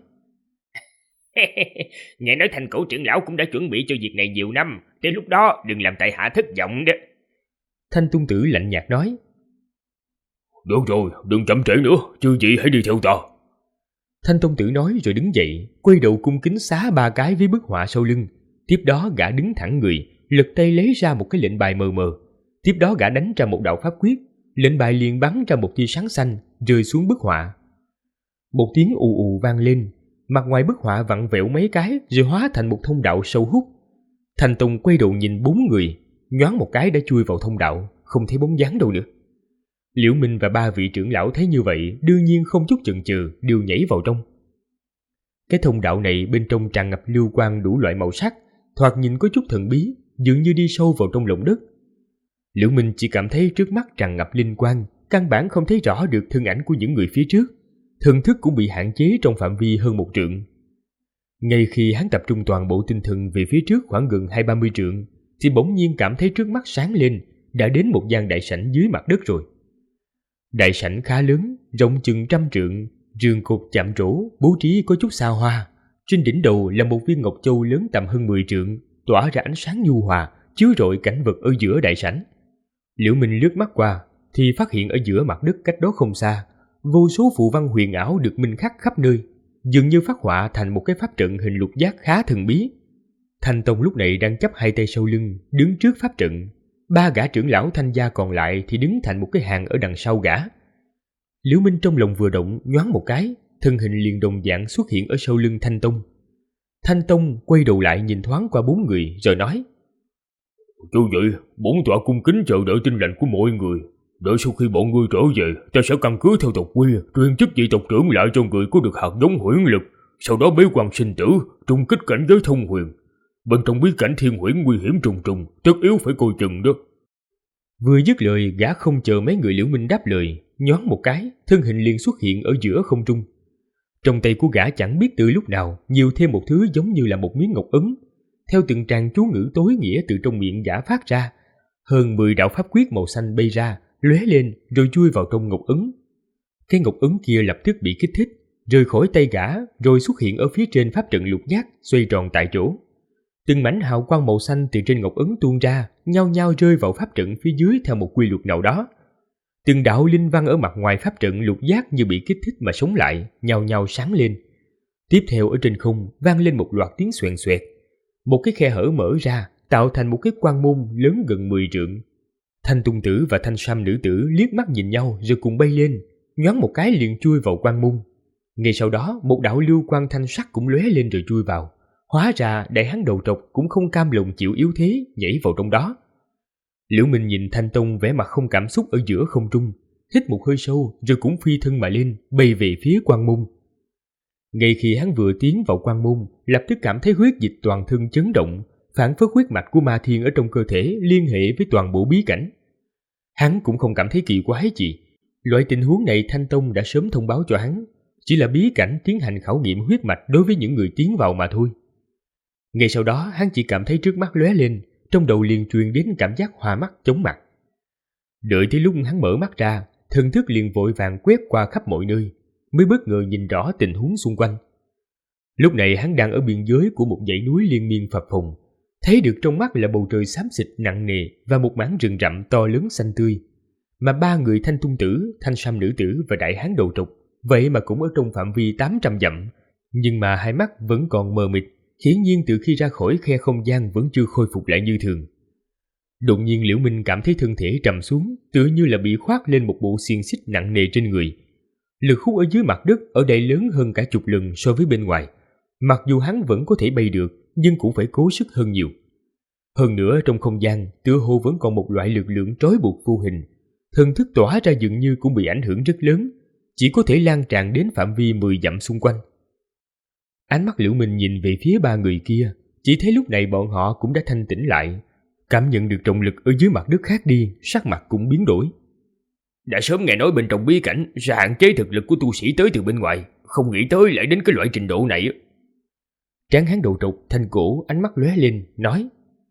Nghe nói Thanh Cổ trưởng lão cũng đã chuẩn bị cho việc này nhiều năm, tới lúc đó đừng làm tại hạ thất vọng đó. Thanh Tung Tử lạnh nhạt nói. Được rồi, đừng chậm trễ nữa, chư vị hãy đi theo ta. Thanh Tông Tử nói rồi đứng dậy, quay đầu cung kính xá 3 cái với bức họa sau lưng. Tiếp đó gã đứng thẳng người, lật tay lấy ra một cái lệnh bài mờ mờ. Tiếp đó gã đánh ra một đạo pháp quyết, lệnh bài liền bắn ra một tia sáng xanh, rơi xuống bức họa. Một tiếng ù ù vang lên, mặt ngoài bức họa vặn vẹo mấy cái rồi hóa thành một thông đạo sâu hút. Thanh Tông quay đầu nhìn 4 người, nhoáng một cái đã chui vào thông đạo, không thấy bóng dáng đâu nữa. Liễu Minh và 3 vị trưởng lão thấy như vậy, đương nhiên không chút chần chừ, đều nhảy vào trong. Cái thông đạo này bên trong tràn ngập lưu quang đủ loại màu sắc, thoạt nhìn có chút thần bí, dường như đi sâu vào trong lòng đất. Liễu Minh chỉ cảm thấy trước mắt tràn ngập linh quang, căn bản không thấy rõ được thân ảnh của những người phía trước, thần thức cũng bị hạn chế trong phạm vi hơn 1 trượng. Ngay khi hắn tập trung toàn bộ tinh thần về phía trước khoảng gần 20-30 trượng, thì bỗng nhiên cảm thấy trước mắt sáng lên, đã đến một gian đại sảnh dưới mặt đất rồi. Đại sảnh khá lớn, rộng chừng 100 trượng, giường cột chạm trổ, bố trí có chút xa hoa. Trên đỉnh đầu là một viên ngọc châu lớn tầm hơn 10 trượng, tỏa ra ánh sáng nhu hòa, chiếu rọi cảnh vật ở giữa đại sảnh. Liễu Minh lướt mắt qua, thì phát hiện ở giữa mặt đất cách đó không xa, vô số phù văn huyền ảo được minh khắc khắp nơi, dường như phát họa thành một cái pháp trận hình lục giác khá thần bí. Thanh Tông lúc này đang chắp 2 tay sau lưng, đứng trước pháp trận. 3 gã trưởng lão Thanh gia còn lại thì đứng thành một cái hàng ở đằng sau gã. Liễu Minh trong lòng vừa động, nhoáng một cái, thân hình liền đồng dạng xuất hiện ở sau lưng Thanh Tông. Thanh Tông quay đầu lại nhìn thoáng qua 4 người rồi nói: Chú vậy, bổn tọa cung kính chờ đợi tin lệnh của mọi người. Đợi sau khi bọn ngươi trở về, ta sẽ căn cứ theo tộc quy, truyền chức vị tộc trưởng lại cho người có được hạt giống huyễn lực, sau đó bế quan sinh tử, trung kích cảnh giới thông huyền. Bên trong bí cảnh thiên huyễn nguy hiểm trùng trùng, tất yếu phải coi chừng đó. Vừa dứt lời, gã không chờ mấy người Liễu Minh đáp lời, nhoáng một cái, thân hình liền xuất hiện ở giữa không trung. Trong tay của gã chẳng biết từ lúc nào nhiều thêm một thứ giống như là một miếng ngọc ấn. Theo từng tràng chú ngữ tối nghĩa từ trong miệng gã phát ra, hơn 10 đạo pháp quyết màu xanh bay ra, lóe lên rồi chui vào trong ngọc ấn. Cái ngọc ấn kia lập tức bị kích thích, rời khỏi tay gã rồi xuất hiện ở phía trên pháp trận lục giác, xoay tròn tại chỗ. Từng mảnh hào quang màu xanh từ trên ngọc ấn tuôn ra, nhao nhao rơi vào pháp trận phía dưới theo một quy luật nào đó. Từng đạo linh văn ở mặt ngoài pháp trận lục giác như bị kích thích mà sống lại, nhao nhao sáng lên. Tiếp theo ở trên không vang lên một loạt tiếng xoèn xoẹt. Một cái khe hở mở ra, tạo thành một cái quan môn lớn gần 10 trượng. Thanh Tung Tử và Thanh Sam nữ tử liếc mắt nhìn nhau rồi cùng bay lên, nhoáng một cái liền chui vào quan môn. Ngay sau đó, một đạo lưu quang thanh sắc cũng lóe lên rồi chui vào. Hóa ra đại hán đầu trọc cũng không cam lòng chịu yếu thế, nhảy vào trong đó. Liễu Minh nhìn Thanh Tông vẻ mặt không cảm xúc ở giữa không trung, hít một hơi sâu rồi cũng phi thân mà lên, bay về phía quan môn. Ngay khi hắn vừa tiến vào quan môn, lập tức cảm thấy huyết dịch toàn thân chấn động, phản phất huyết mạch của ma thiên ở trong cơ thể liên hệ với toàn bộ bí cảnh. Hắn cũng không cảm thấy kỳ quái gì. Loại tình huống này Thanh Tông đã sớm thông báo cho hắn, chỉ là bí cảnh tiến hành khảo nghiệm huyết mạch đối với những người tiến vào mà thôi. Ngay sau đó hắn chỉ cảm thấy trước mắt lóe lên, trong đầu liền truyền đến cảm giác hoa mắt chóng mặt. Đợi tới lúc hắn mở mắt ra, thần thức liền vội vàng quét qua khắp mọi nơi, mới bất ngờ nhìn rõ tình huống xung quanh. Lúc này hắn đang ở biên giới của một dãy núi liên miên phập phồng, thấy được trong mắt là bầu trời xám xịt nặng nề và một mảng rừng rậm to lớn xanh tươi. Mà 3 người Thanh Tung Tử, Thanh Sam nữ tử và đại hán đầu trọc vậy mà cũng ở trong phạm vi 800 dặm, nhưng mà hai mắt vẫn còn mờ mịt, hiển nhiên từ khi ra khỏi khe không gian vẫn chưa khôi phục lại như thường. Đột nhiên Liễu Minh cảm thấy thân thể trầm xuống, tựa như là bị khoác lên một bộ xiềng xích nặng nề trên người. Lực hút ở dưới mặt đất ở đây lớn hơn cả chục lần so với bên ngoài. Mặc dù hắn vẫn có thể bay được, nhưng cũng phải cố sức hơn nhiều. Hơn nữa trong không gian, tựa hồ vẫn còn một loại lực lượng trói buộc vô hình. Thần thức tỏa ra dường như cũng bị ảnh hưởng rất lớn, chỉ có thể lan tràn đến phạm vi 10 dặm xung quanh. Ánh mắt Liễu Minh nhìn về phía 3 người kia, chỉ thấy lúc này bọn họ cũng đã thanh tĩnh lại, cảm nhận được trọng lực ở dưới mặt đất khác đi, sắc mặt cũng biến đổi. Đã sớm nghe nói bên trong bí cảnh sẽ hạn chế thực lực của tu sĩ tới từ bên ngoài, không nghĩ tới lại đến cái loại trình độ này. Tráng hán đầu trọc Thanh Cổ ánh mắt lóe lên, nói.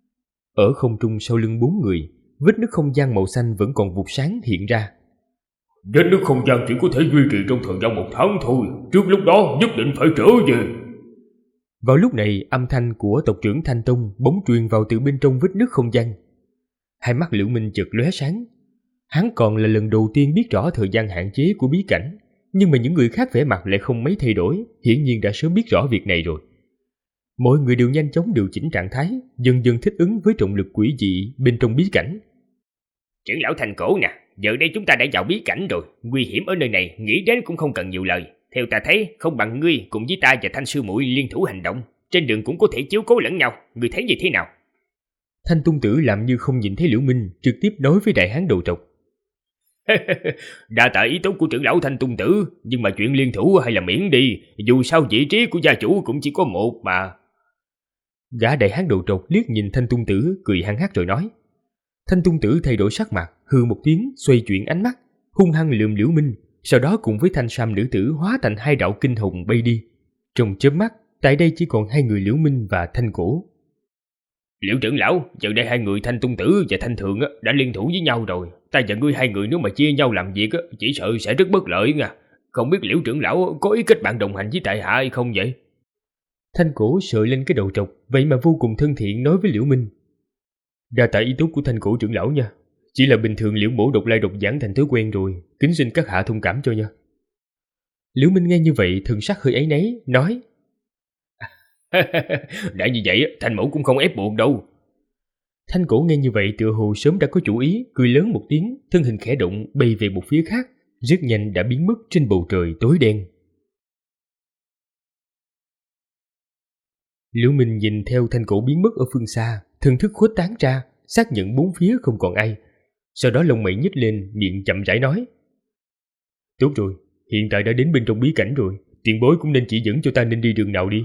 Ở không trung sau lưng 4 người, vết nứt không gian màu xanh vẫn còn vụt sáng hiện ra. Vết nứt không gian chỉ có thể duy trì trong thời gian 1 tháng thôi, trước lúc đó nhất định phải trở về. Vào lúc này, âm thanh của tộc trưởng Thanh Tông bỗng truyền vào từ bên trong vết nứt không gian. Hai mắt Liễu Minh chợt lóe sáng. Hắn còn là lần đầu tiên biết rõ thời gian hạn chế của bí cảnh, nhưng mà những người khác vẻ mặt lại không mấy thay đổi, hiển nhiên đã sớm biết rõ việc này rồi. Mọi người đều nhanh chóng điều chỉnh trạng thái, dần dần thích ứng với trọng lực quỷ dị bên trong bí cảnh. Trưởng lão Thành Cổ nè, giờ đây chúng ta đã vào bí cảnh rồi, nguy hiểm ở nơi này nghĩ đến cũng không cần nhiều lời. Theo ta thấy, không bằng ngươi cùng với ta và Thanh sư muội liên thủ hành động, trên đường cũng có thể chiếu cố lẫn nhau, ngươi thấy như thế nào? Thanh Tung Tử làm như không nhìn thấy Liễu Minh, trực tiếp nói với đại hán đầu trọc. Đa tạ ý tốt của trưởng lão Thanh Tung Tử, nhưng mà chuyện liên thủ hay là miễn đi, dù sao vị trí của gia chủ cũng chỉ có một mà. Gã đại hán đầu trọc liếc nhìn Thanh Tung Tử, cười hăng hắc rồi nói. Thanh Tung Tử thay đổi sắc mặt, hừ một tiếng, xoay chuyển ánh mắt, hung hăng lườm Liễu Minh, sau đó cùng với thanh sam nữ tử hóa thành hai đạo kinh hồng bay đi. Trong chớp mắt, tại đây chỉ còn hai người Liễu Minh và Thanh Cổ. Liễu trưởng lão, giờ đây hai người Thanh Tung Tử và Thanh Thường đã liên thủ với nhau rồi. Ta và ngươi hai người nếu mà chia nhau làm việc chỉ sợ sẽ rất bất lợi nha. Không biết Liễu trưởng lão có ý kết bạn đồng hành với tại hạ hay không vậy? Thanh Cổ sợ lên cái đầu trọc, vậy mà vô cùng thân thiện nói với Liễu Minh. Đa tạ ý tốt của Thanh Cổ trưởng lão nha. Chỉ là bình thường Liễu mổ độc lai độc giảng thành thói quen rồi, kính xin các hạ thông cảm cho nha. Liễu Minh nghe như vậy thần sắc hơi áy náy, nói. Đã như vậy Thanh mẫu cũng không ép buộc đâu. Thanh Cổ nghe như vậy tựa hồ sớm đã có chủ ý, cười lớn một tiếng, thân hình khẽ động bay về một phía khác, rất nhanh đã biến mất trên bầu trời tối đen. Liễu Minh nhìn theo Thanh Cổ biến mất ở phương xa, thần thức khuếch tán ra, xác nhận bốn phía không còn ai. Sau đó lông mày nhếch lên, miệng chậm rãi nói. Tốt rồi, hiện tại đã đến bên trong bí cảnh rồi, tiền bối cũng nên chỉ dẫn cho ta nên đi đường nào đi.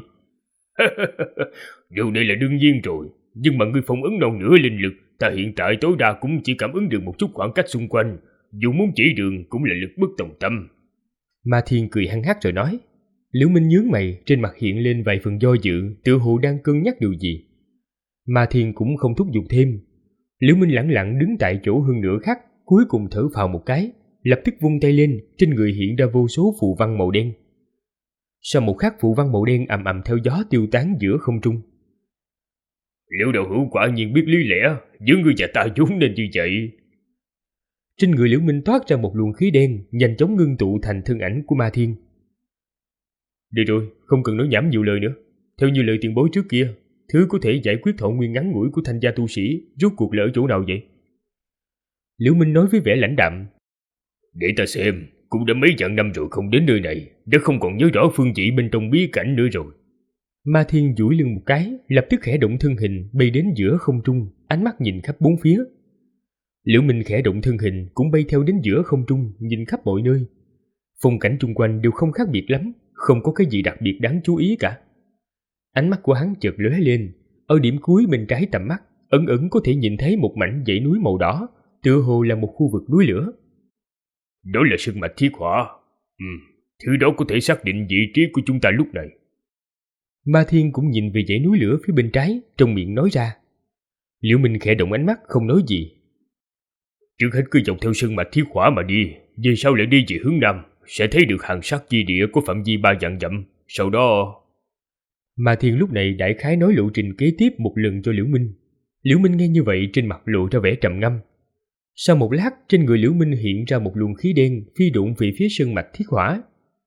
Điều này là đương nhiên rồi, nhưng mà ngươi phong ấn non nửa linh lực, ta hiện tại tối đa cũng chỉ cảm ứng được một chút khoảng cách xung quanh, dù muốn chỉ đường cũng là lực bất tòng tâm. Ma Thiên cười hăng hắc rồi nói. Liễu Minh nhướng mày, trên mặt hiện lên vài phần do dự, tựa hồ đang cân nhắc điều gì. Ma Thiên cũng không thúc giục thêm. Liễu Minh lẳng lặng đứng tại chỗ hơn nửa khắc, cuối cùng thở phào một cái, lập tức vung tay lên, trên người hiện ra vô số phù văn màu đen. Sau một khắc phù văn màu đen ầm ầm theo gió tiêu tán giữa không trung. Liễu đạo hữu quả nhiên biết lý lẽ, giữa ngươi và ta vốn nên như vậy. Trên người Liễu Minh toát ra một luồng khí đen, nhanh chóng ngưng tụ thành thân ảnh của Ma Thiên. Được rồi, không cần nói nhảm nhiều lời nữa. Theo như lời tiền bối trước kia, thứ có thể giải quyết thọ nguyên ngắn ngủi của Thanh gia tu sĩ rốt cuộc là ở chỗ nào vậy? Liễu Minh nói với vẻ lãnh đạm. Để ta xem, cũng đã mấy vạn năm rồi không đến nơi này, đã không còn nhớ rõ phương vị bên trong bí cảnh nữa rồi. Ma Thiên duỗi lưng một cái, lập tức khẽ động thân hình bay đến giữa không trung, ánh mắt nhìn khắp bốn phía. Liễu Minh khẽ động thân hình cũng bay theo đến giữa không trung, nhìn khắp mọi nơi. Phong cảnh chung quanh đều không khác biệt lắm, không có cái gì đặc biệt đáng chú ý cả. Ánh mắt của hắn chợt lóe lên, ở điểm cuối bên trái tầm mắt, ẩn ẩn có thể nhìn thấy một mảnh dãy núi màu đỏ, tựa hồ là một khu vực núi lửa. Đó là sơn mạch thiết hỏa. Thứ đó có thể xác định vị trí của chúng ta lúc này. Ma Thiên cũng nhìn về dãy núi lửa phía bên trái, trong miệng nói ra. Liễu Minh khẽ động ánh mắt không nói gì. Trước hết cứ dọc theo sơn mạch thiết hỏa mà đi, về sau lại đi về hướng nam, sẽ thấy được hàng sát chi địa có phạm vi 3 vạn dặm. Sau đó... Ma Thiên lúc này đại khái nói lộ trình kế tiếp một lần cho Liễu Minh. Liễu Minh nghe như vậy trên mặt lộ ra vẻ trầm ngâm. Sau một lát, trên người Liễu Minh hiện ra một luồng khí đen phi độn về phía sơn mạch thiết hỏa.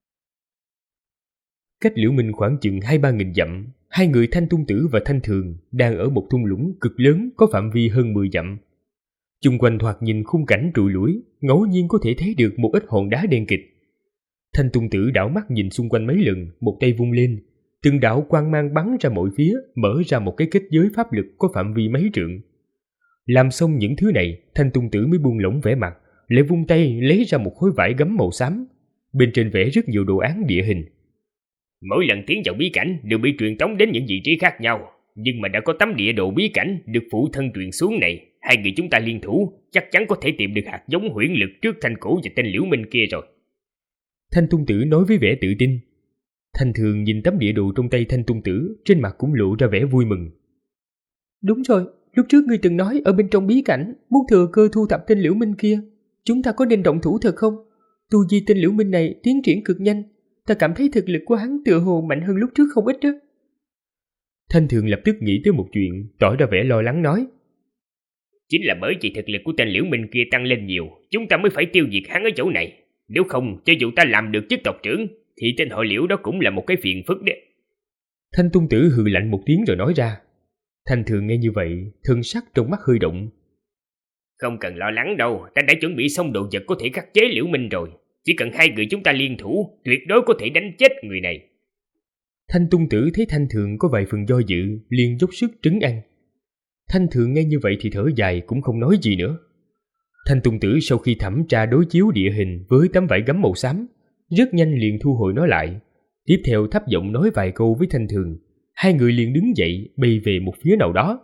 Cách Liễu Minh khoảng chừng 2-3 nghìn dặm, hai người Thanh Tung Tử và Thanh Thường đang ở một thung lũng cực lớn có phạm vi hơn 10 dặm. Chung quanh thoạt nhìn khung cảnh trụi lủi, ngẫu nhiên có thể thấy được một ít hòn đá đen kịt. Thanh Tung Tử đảo mắt nhìn xung quanh mấy lần, một tay vung lên, từng đạo quang mang bắn ra mọi phía, mở ra một cái kết giới pháp lực có phạm vi mấy trượng. Làm xong những thứ này, Thanh Tung Tử mới buông lỏng vẻ mặt, lại vung tay lấy ra một khối vải gấm màu xám, bên trên vẽ rất nhiều đồ án địa hình. Mỗi lần tiến vào bí cảnh đều bị truyền tống đến những vị trí khác nhau, nhưng mà đã có tấm địa đồ bí cảnh được phụ thân truyền xuống này, hai người chúng ta liên thủ chắc chắn có thể tìm được hạt giống huyễn lực trước Thanh Cổ và tên Liễu Minh kia rồi. Thanh Tung Tử nói với vẻ tự tin. Thanh Thường nhìn tấm địa đồ trong tay Thanh Tung Tử, trên mặt cũng lộ ra vẻ vui mừng. Đúng rồi, lúc trước ngươi từng nói ở bên trong bí cảnh muốn thừa cơ thu thập tên Liễu Minh kia, chúng ta có nên động thủ thật không? Tu vi tên Liễu Minh này tiến triển cực nhanh, ta cảm thấy thực lực của hắn tựa hồ mạnh hơn lúc trước không ít đó. Thanh Thường lập tức nghĩ tới một chuyện, tỏ ra vẻ lo lắng nói. Chính là bởi vì thực lực của tên Liễu Minh kia tăng lên nhiều, chúng ta mới phải tiêu diệt hắn ở chỗ này. Nếu không, cho dù ta làm được chức tộc trưởng, thì tên họ Liễu đó cũng là một cái phiền phức đấy. Thanh Tung Tử hừ lạnh một tiếng rồi nói ra. Thanh Thường nghe như vậy, thân sắc trong mắt hơi động. Không cần lo lắng đâu, ta đã chuẩn bị xong đồ vật có thể khắc chế Liễu Minh rồi. Chỉ cần hai người chúng ta liên thủ, tuyệt đối có thể đánh chết người này. Thanh Tung Tử thấy Thanh Thượng có vài phần do dự, liền dốc sức trấn an. Thanh Thượng nghe như vậy thì thở dài cũng không nói gì nữa. Thanh Tung Tử sau khi thẩm tra đối chiếu địa hình với tấm vải gấm màu xám, rất nhanh liền thu hồi nó lại. Tiếp theo thấp giọng nói vài câu với Thanh Thường. Hai người liền đứng dậy bay về một phía nào đó.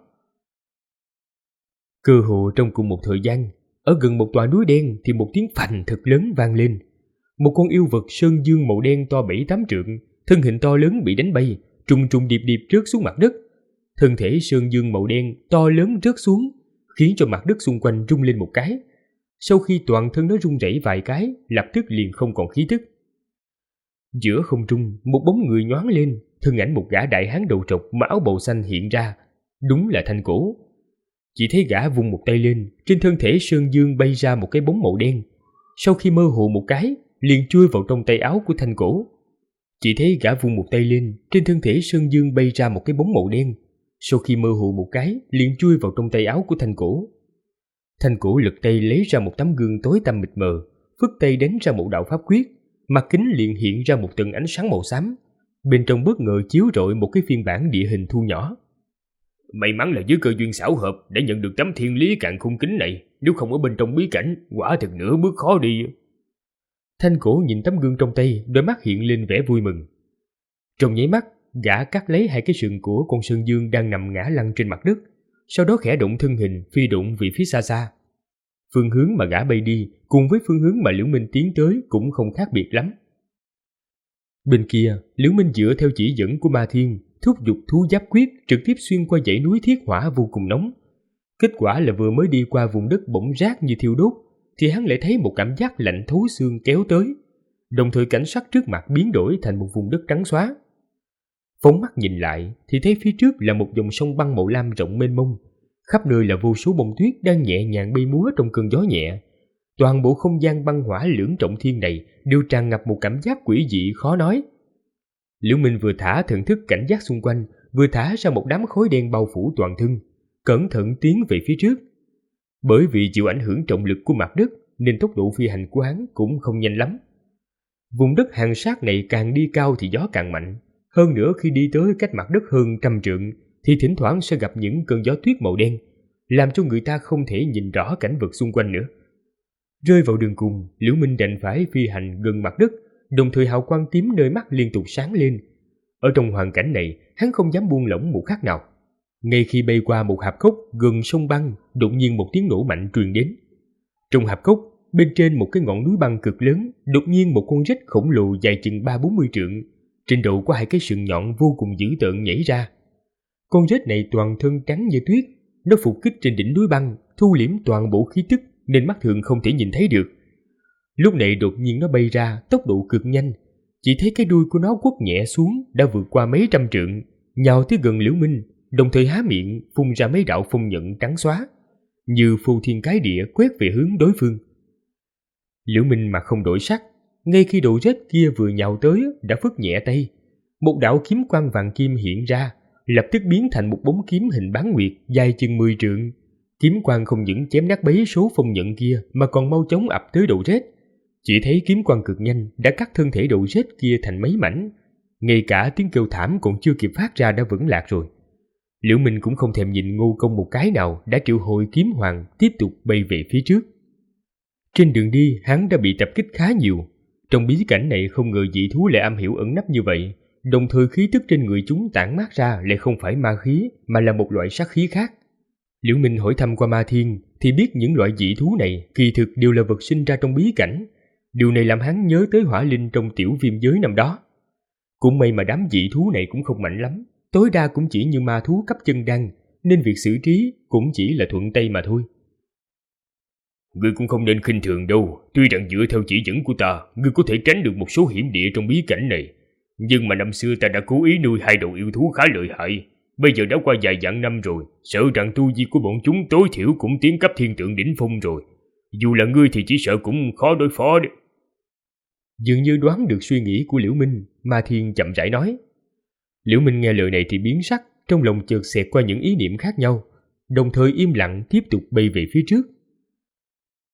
Cơ hồ trong cùng một thời gian, ở gần một tòa núi đen thì một tiếng phành thật lớn vang lên. Một con yêu vật sơn dương màu đen to 7-8 trượng, thân hình to lớn bị đánh bay, trùng trùng điệp điệp rớt xuống mặt đất. Thân thể sơn dương màu đen to lớn rớt xuống, khiến cho mặt đất xung quanh rung lên một cái. Sau khi toàn thân nó rung rẩy vài cái, lập tức liền không còn khí tức. Giữa không trung, một bóng người nhoáng lên, thân ảnh một gã đại hán đầu trọc mà áo bào xanh hiện ra, đúng là Thanh Cổ. Chỉ thấy gã vung một tay lên, trên thân thể sơn dương bay ra một cái bóng màu đen. Sau khi mơ hồ một cái, liền chui vào trong tay áo của Thanh Cổ. Chỉ thấy gã vung một tay lên, trên thân thể sơn dương bay ra một cái bóng màu đen. Sau khi mơ hồ một cái, liền chui vào trong tay áo của Thanh Cổ. Thanh Cổ lật tay lấy ra một tấm gương tối tăm mịt mờ, phất tay đánh ra một đạo pháp quyết, mặt kính liền hiện ra một tầng ánh sáng màu xám. Bên trong bất ngờ chiếu rọi một cái phiên bản địa hình thu nhỏ. May mắn là dưới cơ duyên xảo hợp đã nhận được tấm thiên lý càn khôn kính này, nếu không ở bên trong bí cảnh, quả thực nửa bước khó đi. Thanh Cổ nhìn tấm gương trong tay, đôi mắt hiện lên vẻ vui mừng. Trong nháy mắt, gã cắt lấy hai cái sừng của con sơn dương đang nằm ngã lăn trên mặt đất, sau đó khẽ động thân hình phi độn về phía xa xa. Phương hướng mà gã bay đi cùng với phương hướng mà Liễu Minh tiến tới cũng không khác biệt lắm. Bên kia, Liễu Minh dựa theo chỉ dẫn của Ma Thiên, thúc giục thú giáp quyết trực tiếp xuyên qua dãy núi thiết hỏa vô cùng nóng. Kết quả là vừa mới đi qua vùng đất bỗng rát như thiêu đốt, thì hắn lại thấy một cảm giác lạnh thấu xương kéo tới. Đồng thời cảnh sắc trước mặt biến đổi thành một vùng đất trắng xóa. Phóng mắt nhìn lại thì thấy phía trước là một dòng sông băng màu lam rộng mênh mông, khắp nơi là vô số bông tuyết đang nhẹ nhàng bay múa trong cơn gió nhẹ. Toàn bộ không gian băng hỏa lưỡng trọng thiên này đều tràn ngập một cảm giác quỷ dị khó nói. Liễu Minh vừa thả thần thức cảnh giác xung quanh, vừa thả ra một đám khói đen bao phủ toàn thân, cẩn thận tiến về phía trước. Bởi vì chịu ảnh hưởng trọng lực của mặt đất nên tốc độ phi hành của hắn cũng không nhanh lắm. Vùng đất hàn sát này càng đi cao thì gió càng mạnh. Hơn nữa khi đi tới cách mặt đất hơn 100 trượng thì thỉnh thoảng sẽ gặp những cơn gió tuyết màu đen, làm cho người ta không thể nhìn rõ cảnh vật xung quanh nữa. Rơi vào đường cùng, Liễu Minh đành phải phi hành gần mặt đất, đồng thời hào quang tím nơi mắt liên tục sáng lên. Ở trong hoàn cảnh này, hắn không dám buông lỏng một khắc nào. Ngay khi bay qua một hạp cốc gần sông băng, đột nhiên một tiếng nổ mạnh truyền đến. Trong hạp cốc, bên trên một cái ngọn núi băng cực lớn, đột nhiên một con rết khổng lồ dài chừng 30-40 trượng, trên đầu có hai cái sừng nhọn vô cùng dữ tợn nhảy ra. Con rết này toàn thân trắng như tuyết, nó phục kích trên đỉnh núi băng, thu liễm toàn bộ khí tức nên mắt thường không thể nhìn thấy được. Lúc này đột nhiên nó bay ra tốc độ cực nhanh, chỉ thấy cái đuôi của nó quất nhẹ xuống đã vượt qua mấy trăm trượng, nhào tới gần Liễu Minh, đồng thời há miệng phun ra mấy đạo phong nhận trắng xóa, như phù thiên cái địa quét về hướng đối phương. Liễu Minh mà không đổi sắc, ngay khi độ rết kia vừa nhào tới đã phất nhẹ tay, một đạo kiếm quang vàng kim hiện ra, lập tức biến thành một bóng kiếm hình bán nguyệt dài chừng 10 trượng. Kiếm quang không những chém nát bấy số phong nhận kia mà còn mau chóng ập tới đầu rết. Chỉ thấy kiếm quang cực nhanh đã cắt thân thể đầu rết kia thành mấy mảnh, ngay cả tiếng kêu thảm còn chưa kịp phát ra đã vững lạc rồi. Liễu Minh cũng không thèm nhìn Ngô Công một cái nào, đã triệu hồi kiếm hoàng tiếp tục bay về phía trước. Trên đường đi hắn đã bị tập kích khá nhiều. Trong bí cảnh này không ngờ dị thú lại am hiểu ẩn nấp như vậy, đồng thời khí tức trên người chúng tản mát ra lại không phải ma khí mà là một loại sát khí khác. Liễu Minh hỏi thăm qua Ma Thiên thì biết những loại dị thú này kỳ thực đều là vật sinh ra trong bí cảnh. Điều này làm hắn nhớ tới hỏa linh trong tiểu viêm giới năm đó. Cũng may mà đám dị thú này cũng không mạnh lắm, tối đa cũng chỉ như ma thú cấp chân đăng, nên việc xử trí cũng chỉ là thuận tay mà thôi. Ngươi cũng không nên khinh thường đâu, tuy rằng dựa theo chỉ dẫn của ta, ngươi có thể tránh được một số hiểm địa trong bí cảnh này. Nhưng mà năm xưa ta đã cố ý nuôi hai đầu yêu thú khá lợi hại. Bây giờ đã qua vài vạn năm rồi, sợ rằng tu vi của bọn chúng tối thiểu cũng tiến cấp thiên tượng đỉnh phong rồi. Dù là ngươi thì chỉ sợ cũng khó đối phó đấy. Dường như đoán được suy nghĩ của Liễu Minh, Ma Thiên chậm rãi nói. Liễu Minh nghe lời này thì biến sắc, trong lòng chợt xẹt qua những ý niệm khác nhau, đồng thời im lặng tiếp tục bay về phía trước.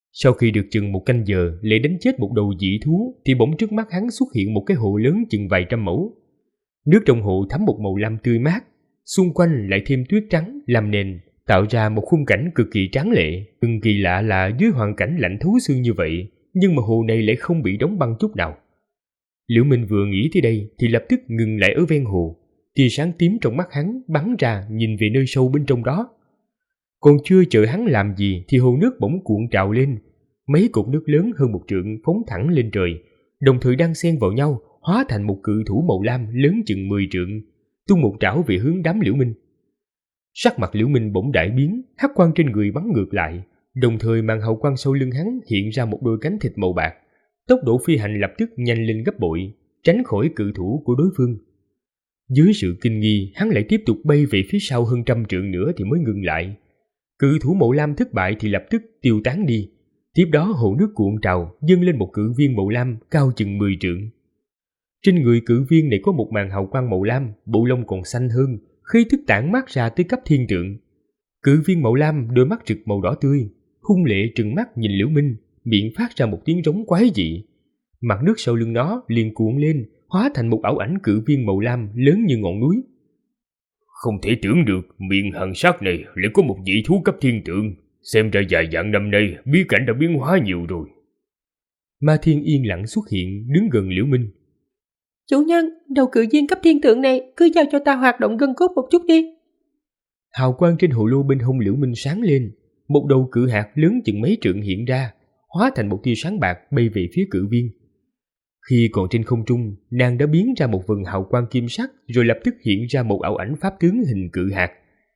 Sau khi được chừng một canh giờ để đánh chết một đầu dị thú thì bỗng trước mắt hắn xuất hiện một cái hồ lớn chừng vài trăm mẫu. Nước trong hồ thấm một màu lam tươi mát, xung quanh lại thêm tuyết trắng làm nền, tạo ra một khung cảnh cực kỳ tráng lệ. Nhưng kỳ lạ là dưới hoàn cảnh lạnh thấu xương như vậy, nhưng mà hồ này lại không bị đóng băng chút nào. Liễu Minh vừa nghĩ tới đây thì lập tức ngừng lại ở ven hồ. Tia sáng tím trong mắt hắn bắn ra nhìn về nơi sâu bên trong đó. Còn chưa chờ hắn làm gì thì hồ nước bỗng cuộn trào lên. Mấy cột nước lớn hơn một trượng phóng thẳng lên trời, đồng thời đan xen vào nhau, hóa thành một cự thủ màu lam lớn chừng 10 trượng, tung một trảo về hướng đám Liễu Minh. Sắc mặt Liễu Minh bỗng đại biến, hắc quang trên người bắn ngược lại, đồng thời màn hào quang sau lưng hắn hiện ra một đôi cánh thịt màu bạc. Tốc độ phi hành lập tức nhanh lên gấp bội, tránh khỏi cự thủ của đối phương. Dưới sự kinh nghi, hắn lại tiếp tục bay về phía sau hơn 100 trượng nữa thì mới ngừng lại. Cự thủ màu lam thất bại thì lập tức tiêu tán đi. Tiếp đó hồ nước cuộn trào dâng lên một cự viên màu lam cao chừng 10 trượng. Trên người cự viên này có một màn hào quang màu lam, bộ lông còn xanh hơn, khí tức tản mát ra tới cấp thiên trượng. Cự viên màu lam đôi mắt rực màu đỏ tươi, hung lệ trừng mắt nhìn Liễu Minh, miệng phát ra một tiếng rống quái dị. Mặt nước sau lưng nó liền cuộn lên, hóa thành một ảo ảnh cự viên màu lam lớn như ngọn núi. Không thể tưởng được miệng hằng sát này lại có một dị thú cấp thiên tượng. Xem ra vài vạn năm nay bí cảnh đã biến hóa nhiều rồi. Ma Thiên yên lặng xuất hiện đứng gần Liễu Minh. Chủ nhân, đầu cự viên cấp thiên tượng này cứ giao cho ta hoạt động gân cốt một chút đi. Hào quang trên hồ lô bên hông Liễu Minh sáng lên, một đầu cự hạt lớn chừng mấy trượng hiện ra, hóa thành một tia sáng bạc bay về phía cự viên. Khi còn trên không trung, nàng đã biến ra một vầng hào quang kim sắc, rồi lập tức hiện ra một ảo ảnh pháp tướng hình cự hạt.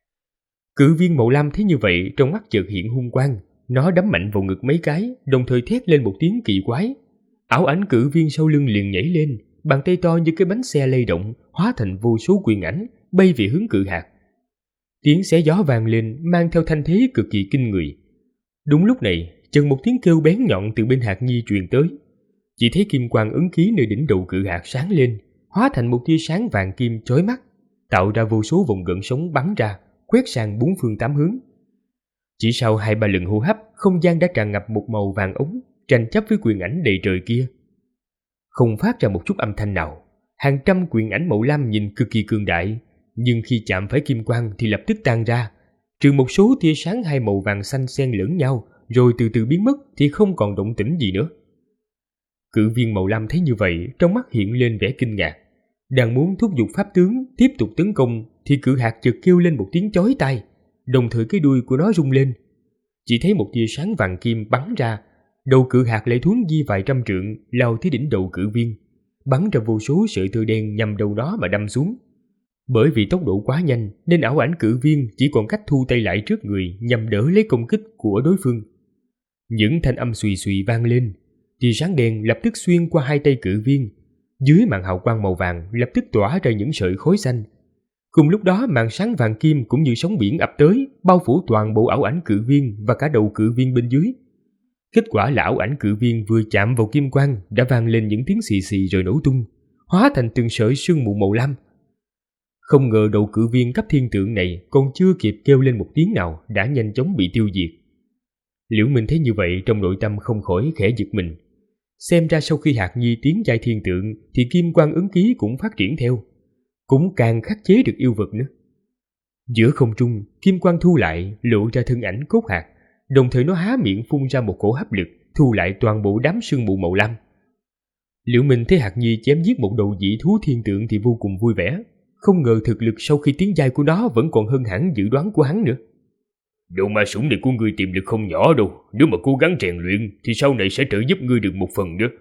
Cự viên màu lam thấy như vậy, trong mắt chợt hiện hung quang, nó đấm mạnh vào ngực mấy cái, đồng thời thét lên một tiếng kỳ quái. Ảo ảnh cự viên sau lưng liền nhảy lên, bàn tay to như cái bánh xe lay động, hóa thành vô số quyền ảnh, bay về hướng cự hạt. Tiếng xé gió vang lên, mang theo thanh thế cực kỳ kinh người. Đúng lúc này, chợt một tiếng kêu bén nhọn từ bên Hạt Nhi truyền tới. Chỉ thấy kim quang ấn ký nơi đỉnh đầu cự hạt sáng lên, hóa thành một tia sáng vàng kim chói mắt, tạo ra vô số vòng gợn sóng bắn ra, quét sang 4 phương 8 hướng. Chỉ sau 2-3 lần hô hấp, không gian đã tràn ngập một màu vàng ống, tranh chấp với quyền ảnh đầy trời kia. Không phát ra một chút âm thanh nào, hàng trăm quyền ảnh màu lam nhìn cực kỳ cường đại, nhưng khi chạm phải kim quang thì lập tức tan ra, trừ một số tia sáng hai màu vàng xanh xen lẫn nhau, rồi từ từ biến mất thì không còn động tĩnh gì nữa. Cự viên màu lam thấy như vậy, trong mắt hiện lên vẻ kinh ngạc, đang muốn thúc giục pháp tướng tiếp tục tấn công thì cự hạt chợt kêu lên một tiếng chói tai, đồng thời cái đuôi của nó rung lên. Chỉ thấy một tia sáng vàng kim bắn ra, đầu cự hạt lại thuấn di vài trăm trượng, lao tới đỉnh đầu cự viên, bắn ra vô số sợi tơ đen nhằm đầu đó mà đâm xuống. Bởi vì tốc độ quá nhanh nên ảo ảnh cự viên chỉ còn cách thu tay lại trước người nhằm đỡ lấy công kích của đối phương. Những thanh âm xùy xùy vang lên, tia sáng đen lập tức xuyên qua hai tay cự viên, dưới màn hào quang màu vàng lập tức tỏa ra những sợi khói xanh. Cùng lúc đó màn sáng vàng kim cũng như sóng biển ập tới, bao phủ toàn bộ ảo ảnh cự viên và cả đầu cự viên bên dưới. Kết quả là ảo ảnh cự viên vừa chạm vào kim quang đã vang lên những tiếng xì xì rồi nổ tung, hóa thành từng sợi sương mù màu lam. Không ngờ đầu cự viên cấp thiên tượng này còn chưa kịp kêu lên một tiếng nào đã nhanh chóng bị tiêu diệt. Liễu Minh thấy như vậy trong nội tâm không khỏi khẽ giật mình. Xem ra sau khi Hạt Nhi tiến giai thiên tượng thì kim quang ứng ký cũng phát triển theo, cũng càng khắc chế được yêu vật nữa. Giữa không trung, kim quang thu lại lộ ra thân ảnh cốt hạt, đồng thời nó há miệng phun ra một cổ hấp lực thu lại toàn bộ đám sương mù màu lam. Liễu Minh thấy Hạt Nhi chém giết một đầu dị thú thiên tượng thì vô cùng vui vẻ, không ngờ thực lực sau khi tiến giai của nó vẫn còn hơn hẳn dự đoán của hắn nữa. Đồ ma sủng này của ngươi tiềm lực không nhỏ đâu, nếu mà cố gắng rèn luyện thì sau này sẽ trợ giúp ngươi được một phần nữa.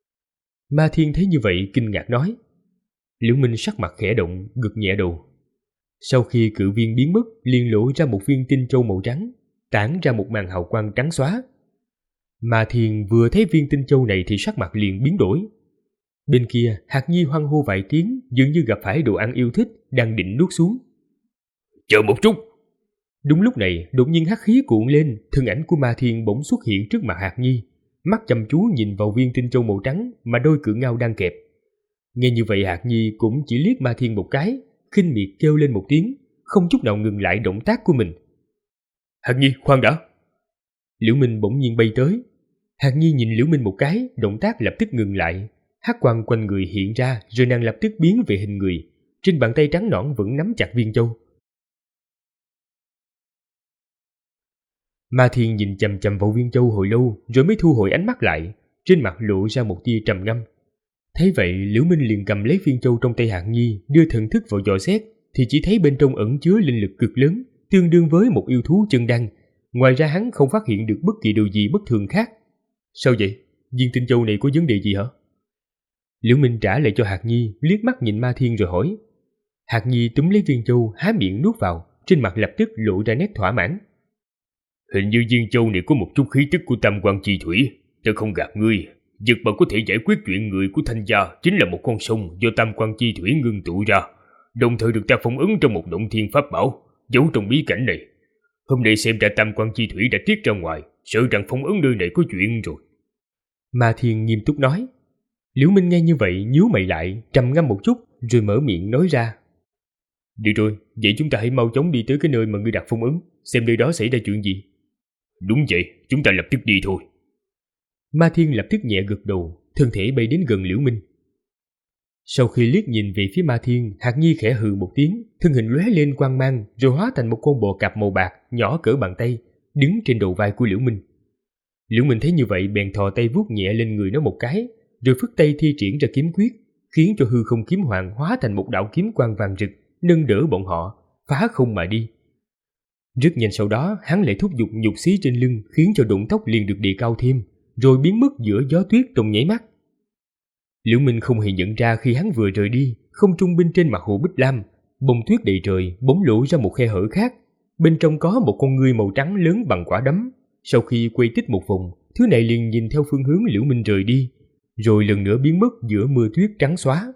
Ma Thiên thấy như vậy kinh ngạc nói. Liễu Minh sắc mặt khẽ động, gật nhẹ đầu. Sau khi cự viên biến mất, liền lộ ra một viên tinh châu màu trắng, tản ra một màn hào quang trắng xóa. Ma Thiên vừa thấy viên tinh châu này thì sắc mặt liền biến đổi. Bên kia, Hạt Nhi hoan hô vài tiếng, dường như gặp phải đồ ăn yêu thích, đang định nuốt xuống. Chờ một chút! Đúng lúc này, đột nhiên hắc khí cuộn lên, thân ảnh của Ma Thiên bỗng xuất hiện trước mặt Hạt Nhi, mắt chăm chú nhìn vào viên tinh châu màu trắng mà đôi cự ngao đang kẹp. Nghe như vậy Hạt Nhi cũng chỉ liếc Ma Thiên một cái, khinh miệt kêu lên một tiếng, không chút nào ngừng lại động tác của mình. Hạt Nhi, khoan đã! Liễu Minh bỗng nhiên bay tới. Hạc Nhi nhìn Liễu Minh một cái, động tác lập tức ngừng lại. Hắc quang quanh người hiện ra, rồi nàng lập tức biến về hình người. Trên bàn tay trắng nõn vẫn nắm chặt viên châu. Ma Thiên nhìn chằm chằm vào viên châu hồi lâu, rồi mới thu hồi ánh mắt lại, trên mặt lộ ra một tia trầm ngâm. Thấy vậy, Liễu Minh liền cầm lấy viên châu trong tay Hạc Nhi, đưa thần thức vào dò xét, thì chỉ thấy bên trong ẩn chứa linh lực cực lớn, tương đương với một yêu thú chân đăng. Ngoài ra hắn không phát hiện được bất kỳ điều gì bất thường khác. Sao vậy? Viên tinh châu này có vấn đề gì hả? Liễu Minh trả lại cho Hạc Nhi, liếc mắt nhìn Ma Thiên rồi hỏi. Hạc Nhi túm lấy viên châu, há miệng nuốt vào, trên mặt lập tức lộ ra nét thỏa mãn. Hình như viên châu này có một chút khí tức của tam quan chi thủy. Ta không gạt ngươi, vật mà có thể giải quyết chuyện người của Thanh gia chính là một con sông do tam quan chi thủy ngưng tụ ra, đồng thời được ta phong ấn trong một động thiên pháp bảo giấu trong bí cảnh này. Hôm nay xem ra tam quan chi thủy đã tiết ra ngoài, sợ rằng phong ấn nơi này có chuyện rồi. Ma Thiên nghiêm túc nói. Liễu Minh nghe như vậy nhíu mày lại, trầm ngâm một chút, rồi mở miệng nói ra. Được rồi, vậy chúng ta hãy mau chóng đi tới cái nơi mà ngươi đặt phong ấn, xem nơi đó xảy ra chuyện gì. Đúng vậy, chúng ta lập tức đi thôi. Ma Thiên lập tức nhẹ gật đầu, thân thể bay đến gần Liễu Minh. Sau khi liếc nhìn về phía Ma Thiên, Hạc Nhi khẽ hừ một tiếng, thân hình lóe lên quang mang, rồi hóa thành một con bò cạp màu bạc, nhỏ cỡ bàn tay, đứng trên đầu vai của Liễu Minh. Liễu Minh thấy như vậy bèn thò tay vuốt nhẹ lên người nó một cái, rồi phất tay thi triển ra kiếm quyết, khiến cho hư không kiếm hoàng hóa thành một đạo kiếm quang vàng rực, nâng đỡ bọn họ, phá không mà đi. Rất nhanh sau đó, hắn lại thúc giục nhục xí trên lưng, khiến cho động tốc liền được đề cao thêm, rồi biến mất giữa gió tuyết trong nháy mắt. Liễu Minh không hề nhận ra khi hắn vừa rời đi, không trung bên trên mặt hồ Bích Lam, bông tuyết đầy trời bỗng lộ ra một khe hở khác, bên trong có một con ngươi màu trắng lớn bằng quả đấm. Sau khi quay tít một vòng, thứ này liền nhìn theo phương hướng Liễu Minh rời đi, rồi lần nữa biến mất giữa mưa tuyết trắng xóa.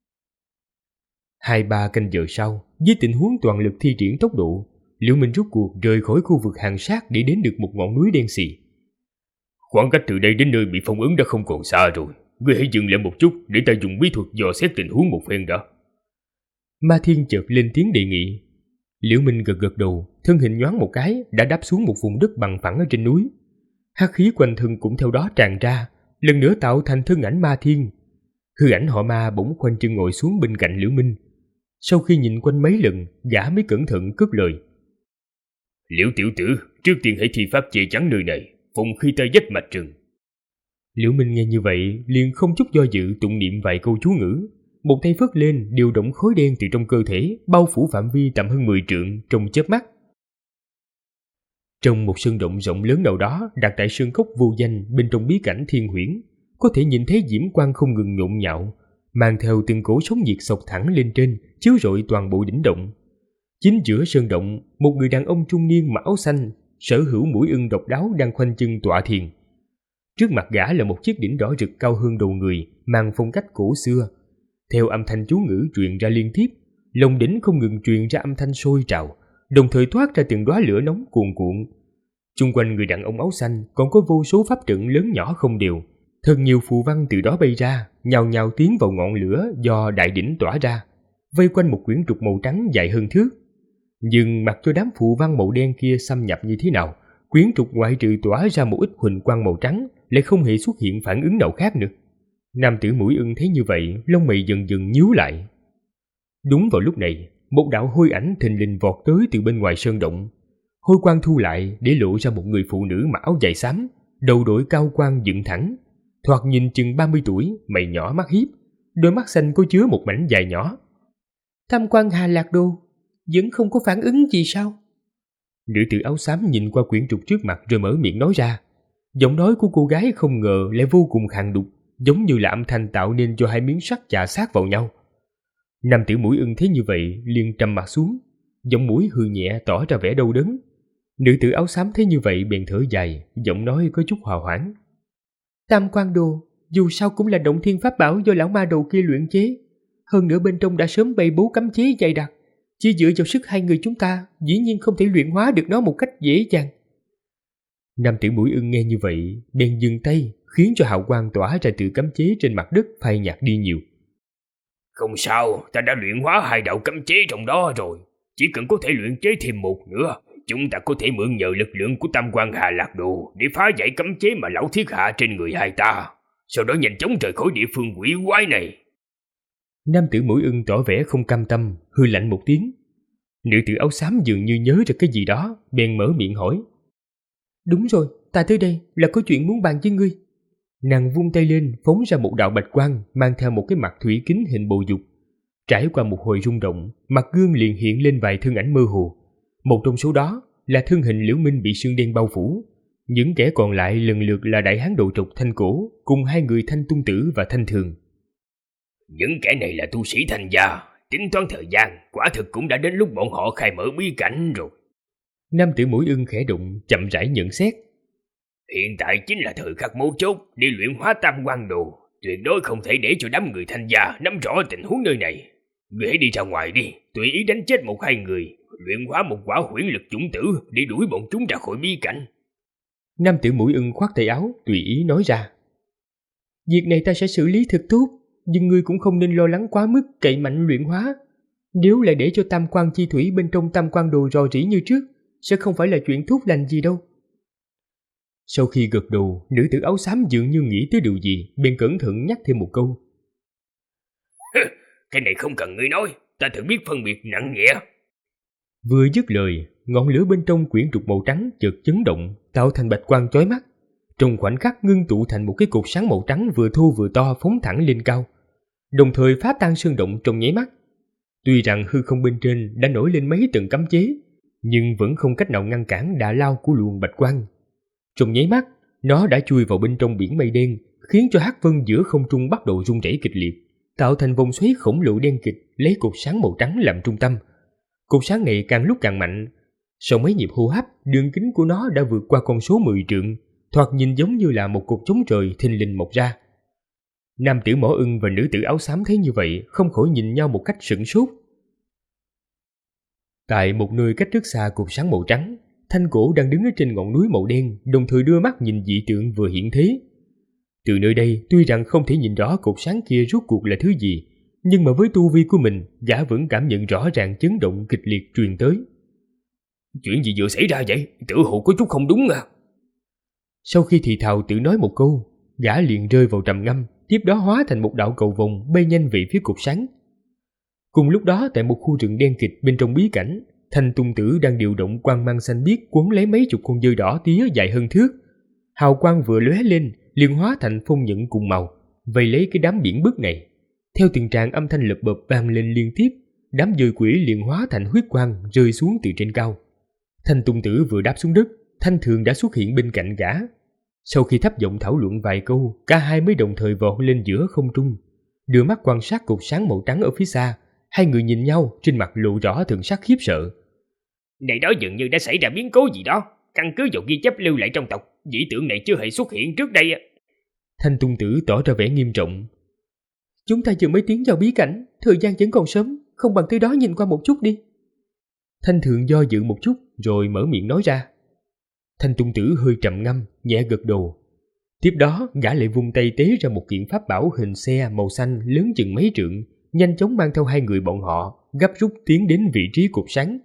2-3 canh giờ sau, với tình huống toàn lực thi triển tốc độ, Liễu Minh rút cuộc rời khỏi khu vực hàng sát để đến được một ngọn núi đen xì. Khoảng cách từ đây đến nơi bị phong ấn đã không còn xa rồi, ngươi hãy dừng lại một chút để ta dùng bí thuật dò xét tình huống một phen đã. Ma Thiên chợt lên tiếng đề nghị. Liễu Minh gật gật đầu, thân hình nhoáng một cái đã đáp xuống một vùng đất bằng phẳng ở trên núi. Hắc khí quanh thân cũng theo đó tràn ra, lần nữa tạo thành thân ảnh Ma Thiên. Hư ảnh họ Ma bỗng khoanh chân ngồi xuống bên cạnh Liễu Minh. Sau khi nhìn quanh mấy lần, gã mới cẩn thận cất lời. Liễu tiểu tử, trước tiên hãy thi pháp che chắn nơi này, phòng khi ta dách mạch rừng. Liễu Minh nghe như vậy liền không chút do dự tụng niệm vài câu chú ngữ, một tay phất lên điều động khối đen từ trong cơ thể bao phủ phạm vi tầm hơn 10 trượng trong chớp mắt. Trong một sơn động rộng lớn nào đó đặt tại sơn cốc vô danh bên trong bí cảnh Thiên Huyễn, có thể nhìn thấy diễm quang không ngừng nhộn nhạo, mang theo từng cỗ sóng nhiệt xộc thẳng lên trên, chiếu rọi toàn bộ đỉnh động. Chính giữa sơn động, một người đàn ông trung niên mặc áo xanh, sở hữu mũi ưng độc đáo đang khoanh chân tọa thiền. Trước mặt gã là một chiếc đỉnh đỏ rực cao hơn đầu người, mang phong cách cổ xưa. Theo âm thanh chú ngữ truyền ra liên tiếp, lồng đỉnh không ngừng truyền ra âm thanh sôi trào, đồng thời thoát ra từng đóa lửa nóng cuồn cuộn. Xung quanh người đàn ông áo xanh còn có vô số pháp trận lớn nhỏ không đều, thật nhiều phù văn từ đó bay ra, nhào nhào tiến vào ngọn lửa do đại đỉnh tỏa ra, vây quanh một quyển trục màu trắng dài hơn thước. Nhưng mặc cho đám phù văn màu đen kia xâm nhập như thế nào, quyển trục ngoại trừ tỏa ra một ít huỳnh quang màu trắng, lại không hề xuất hiện phản ứng nào khác nữa. Nam tử mũi ưng thấy như vậy, lông mày dần dần nhíu lại. Đúng vào lúc này, một đạo hôi ảnh thình lình vọt tới từ bên ngoài sơn động. Hôi quang thu lại để lộ ra một người phụ nữ mặc áo dài xám, đầu đội cao quan dựng thẳng, thoạt nhìn chừng 30 tuổi, mày nhỏ mắt hiếp, đôi mắt xanh có chứa một mảnh dài nhỏ. Tam quan Hà Lạc Đô, vẫn không có phản ứng gì sao? Nữ tử áo xám nhìn qua quyển trục trước mặt rồi mở miệng nói ra. Giọng nói của cô gái không ngờ lại vô cùng khàn đục, giống như là âm thanh tạo nên cho hai miếng sắt chà sát vào nhau. Nam tử mũi ưng thấy như vậy liền trầm mặt xuống, giọng mũi hừ nhẹ tỏ ra vẻ đau đớn. Nữ tử áo xám thấy như vậy bèn thở dài, giọng nói có chút hòa hoãn. Tam quan đồ dù sao cũng là động thiên pháp bảo do lão ma đầu kia luyện chế, hơn nữa bên trong đã sớm bày bố cấm chế dày đặc, chỉ dựa vào sức hai người chúng ta dĩ nhiên không thể luyện hóa được nó một cách dễ dàng. Nam tử mũi ưng nghe như vậy bèn dừng tay, khiến cho hào quang tỏa ra từ cấm chế trên mặt đất phai nhạt đi nhiều. Không sao, ta đã luyện hóa 2 đạo cấm chế trong đó rồi, chỉ cần có thể luyện chế thêm một nữa, chúng ta có thể mượn nhờ lực lượng của Tam Quan Hà Lạc Đồ để phá giải cấm chế mà lão thiết hạ trên người hai ta, sau đó nhanh chóng rời khỏi địa phương quỷ quái này. Nam tử Mũi Ưng tỏ vẻ không cam tâm, hư lạnh một tiếng. Nữ tử áo xám dường như nhớ ra cái gì đó, bèn mở miệng hỏi. Đúng rồi, ta tới đây là có chuyện muốn bàn với ngươi. Nàng vung tay lên, phóng ra một đạo bạch quang mang theo một cái mặt thủy kính hình bồ dục. Trải qua một hồi rung động, mặt gương liền hiện lên vài thân ảnh mơ hồ. Một trong số đó là thân hình Liễu Minh bị sương đen bao phủ. Những kẻ còn lại lần lượt là đại hán đầu trọc Thanh Cổ cùng hai người Thanh Tung Tử và Thanh Thường. Những kẻ này là tu sĩ Thanh gia, tính toán thời gian, quả thực cũng đã đến lúc bọn họ khai mở bí cảnh rồi. Nam tử Mũi Ưng khẽ động, chậm rãi nhận xét. Hiện tại chính là thời khắc mấu chốt để luyện hóa Tam Quan Đồ, tuyệt đối không thể để cho đám người Thanh gia nắm rõ tình huống nơi này. Người hãy đi ra ngoài đi, tùy ý đánh chết một hai người, luyện hóa một quả huyễn lực chủng tử để đuổi bọn chúng ra khỏi bí cảnh. Nam tử Mũi Ưng khoác tay áo, tùy ý nói ra. Việc này ta sẽ xử lý thật tốt, nhưng ngươi cũng không nên lo lắng quá mức cậy mạnh luyện hóa. Nếu lại để cho Tam Quan chi thủy bên trong Tam Quan Đồ rò rỉ như trước, sẽ không phải là chuyện tốt lành gì đâu. Sau khi gật đầu, nữ tử áo xám dường như nghĩ tới điều gì, bèn cẩn thận nhắc thêm một câu. Cái này không cần ngươi nói, ta tự biết phân biệt nặng nhẹ. Vừa dứt lời, ngọn lửa bên trong quyển trục màu trắng chợt chấn động, tạo thành bạch quang chói mắt. Trong khoảnh khắc ngưng tụ thành một cái cột sáng màu trắng vừa thô vừa to phóng thẳng lên cao, đồng thời phá tan sơn động trong nháy mắt. Tuy rằng hư không bên trên đã nổi lên mấy tầng cấm chế, nhưng vẫn không cách nào ngăn cản đà lao của luồng bạch quang. Trong nháy mắt, nó đã chui vào bên trong biển mây đen, khiến cho hắc vân giữa không trung bắt đầu rung rẩy kịch liệt, tạo thành vòng xoáy khổng lồ đen kịt lấy cột sáng màu trắng làm trung tâm. Cột sáng này càng lúc càng mạnh. Sau mấy nhịp hô hấp, đường kính của nó đã vượt qua con số 10 trượng, thoạt nhìn giống như là một cột chống trời thình lình mọc ra. Nam tử Mỏ Ưng và nữ tử áo xám thấy như vậy, không khỏi nhìn nhau một cách sửng sốt. Tại một nơi cách rất xa cột sáng màu trắng, Thanh Cổ đang đứng ở trên ngọn núi màu đen, đồng thời đưa mắt nhìn dị tượng vừa hiện thế. Từ nơi đây, tuy rằng không thể nhìn rõ cột sáng kia rốt cuộc là thứ gì, nhưng mà với tu vi của mình, gã vẫn cảm nhận rõ ràng chấn động kịch liệt truyền tới. Chuyện gì vừa xảy ra vậy? Tự hồ có chút không đúng à? Sau khi thì thào tự nói một câu, gã liền rơi vào trầm ngâm, tiếp đó hóa thành một đạo cầu vồng bay nhanh về phía cột sáng. Cùng lúc đó, tại một khu rừng đen kịt bên trong bí cảnh, Thanh Tung Tử đang điều động quang mang xanh biếc quấn lấy mấy chục con dơi đỏ tía dài hơn thước. Hào quang vừa lóe lên, liền hóa thành phong nhẫn cùng màu, vây lấy cái đám biển bức này. Theo từng tràng âm thanh lợp bợp vang lên liên tiếp, đám dơi quỷ liền hóa thành huyết quang rơi xuống từ trên cao. Thanh Tung Tử vừa đáp xuống đất, Thanh Thường đã xuất hiện bên cạnh gã. Sau khi thấp giọng thảo luận vài câu, cả hai mới đồng thời vọt lên giữa không trung, đưa mắt quan sát cột sáng màu trắng ở phía xa. Hai người nhìn nhau, trên mặt lộ rõ thần sắc khiếp sợ. Này đó dường như đã xảy ra biến cố gì đó. Căn cứ vào ghi chép lưu lại trong tộc, dị tượng này chưa hề xuất hiện trước đây. Thanh Tung Tử tỏ ra vẻ nghiêm trọng. Chúng ta vừa mới tiến vào bí cảnh, thời gian vẫn còn sớm, không bằng tới đó nhìn qua một chút đi. Thanh Thường do dự một chút, rồi mở miệng nói ra. Thanh Tung Tử hơi trầm ngâm, nhẹ gật đầu. Tiếp đó, gã lại vung tay tế ra một kiện pháp bảo hình xe màu xanh lớn chừng mấy trượng, nhanh chóng mang theo hai người bọn họ, gấp rút tiến đến vị trí cột sáng.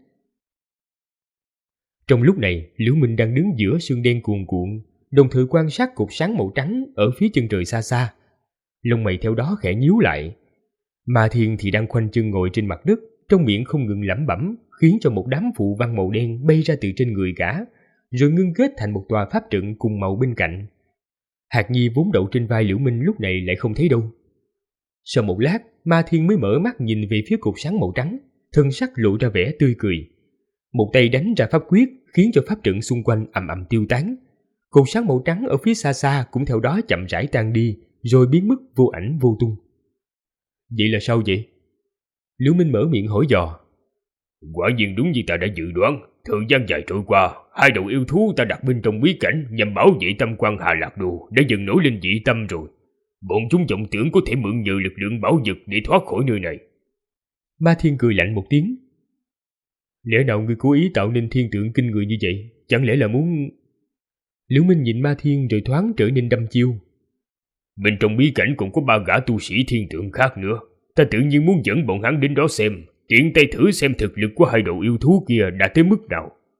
Trong lúc này, Liễu Minh đang đứng giữa sương đen cuồn cuộn, đồng thời quan sát cột sáng màu trắng ở phía chân trời xa xa. Lông mày theo đó khẽ nhíu lại. Ma Thiên thì đang khoanh chân ngồi trên mặt đất, trong miệng không ngừng lẩm bẩm, khiến cho một đám phù văn màu đen bay ra từ trên người gã, rồi ngưng kết thành một tòa pháp trận cùng màu bên cạnh. Hạt Nhi vốn đậu trên vai Liễu Minh lúc này lại không thấy đâu. Sau một lát, Ma Thiên mới mở mắt nhìn về phía cột sáng màu trắng, thân sắc lộ ra vẻ tươi cười. Một tay đánh ra pháp quyết, khiến cho pháp trận xung quanh ầm ầm tiêu tán. Cột sáng màu trắng ở phía xa xa cũng theo đó chậm rãi tan đi, rồi biến mất vô ảnh vô tung. Vậy là sao vậy? Liễu Minh mở miệng hỏi dò. Quả nhiên đúng như ta đã dự đoán. Thời gian dài trôi qua, hai đầu yêu thú ta đặt bên trong bí cảnh nhằm bảo vệ Tam Quan Hà Lạc Đồ đã dần nổi lên dị tâm rồi. Bọn chúng vọng tưởng có thể mượn nhờ lực lượng bảo vật để thoát khỏi nơi này. Ma Thiên cười lạnh một tiếng. Lẽ nào ngươi cố ý tạo nên thiên tượng kinh người như vậy? Chẳng lẽ là muốn... Liễu Minh nhìn Ma Thiên rồi thoáng trở nên đăm chiêu. Bên trong bí cảnh còn có 3 gã tu sĩ thiên tượng khác nữa. Ta tự nhiên muốn dẫn bọn hắn đến đó xem, tiện tay thử xem thực lực của hai đầu yêu thú kia đã tới mức nào.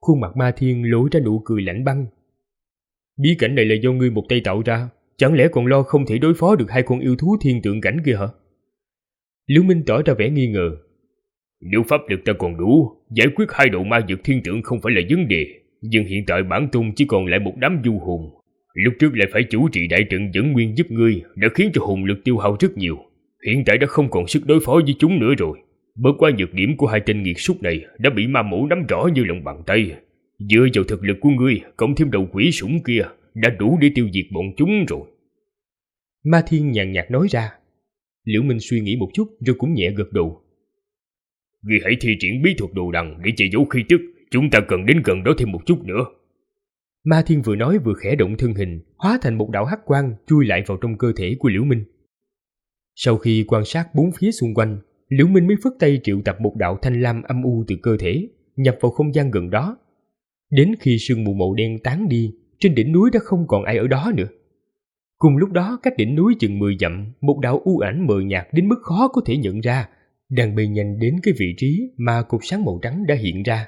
Khuôn mặt Ma Thiên lộ ra nụ cười lạnh băng. Bí cảnh này là do ngươi một tay tạo ra, chẳng lẽ còn lo không thể đối phó được hai con yêu thú thiên tượng cảnh kia hả? Liễu Minh tỏ ra vẻ nghi ngờ. Nếu pháp lực ta còn đủ, giải quyết hai đầu ma dược thiên tượng không phải là vấn đề. Nhưng hiện tại bản tôn chỉ còn lại một đám du hồn. Lúc trước lại phải chủ trì đại trận dẫn nguyên giúp ngươi, đã khiến cho hồn lực tiêu hao rất nhiều. Hiện tại đã không còn sức đối phó với chúng nữa rồi. Bất quá nhược điểm của hai tên nghiệt súc này đã bị ma mẫu nắm rõ như lòng bàn tay. Dựa vào thực lực của ngươi, cộng thêm đầu quỷ sủng kia, đã đủ để tiêu diệt bọn chúng rồi. Ma Thiên nhàn nhạt nói ra. Liễu Minh suy nghĩ một chút rồi cũng nhẹ gật đầu. Ngươi hãy thi triển bí thuật đồ đằng để che giấu khí tức, chúng ta cần đến gần đó thêm một chút nữa. Ma Thiên vừa nói vừa khẽ động thân hình, hóa thành một đạo hắc quang chui lại vào trong cơ thể của Liễu Minh. Sau khi quan sát bốn phía xung quanh, Liễu Minh mới phất tay triệu tập một đạo thanh lam âm u từ cơ thể, nhập vào không gian gần đó. Đến khi sương mù màu đen tán đi, trên đỉnh núi đã không còn ai ở đó nữa. Cùng lúc đó, cách đỉnh núi chừng 10 dặm, một đạo u ảnh mờ nhạt đến mức khó có thể nhận ra, đang bay nhanh đến cái vị trí mà cột sáng màu trắng đã hiện ra.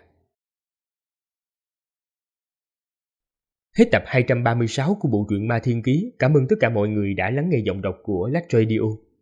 Hết tập 236 của bộ truyện Ma Thiên Ký. Cảm ơn tất cả mọi người đã lắng nghe giọng đọc của Lách Radio.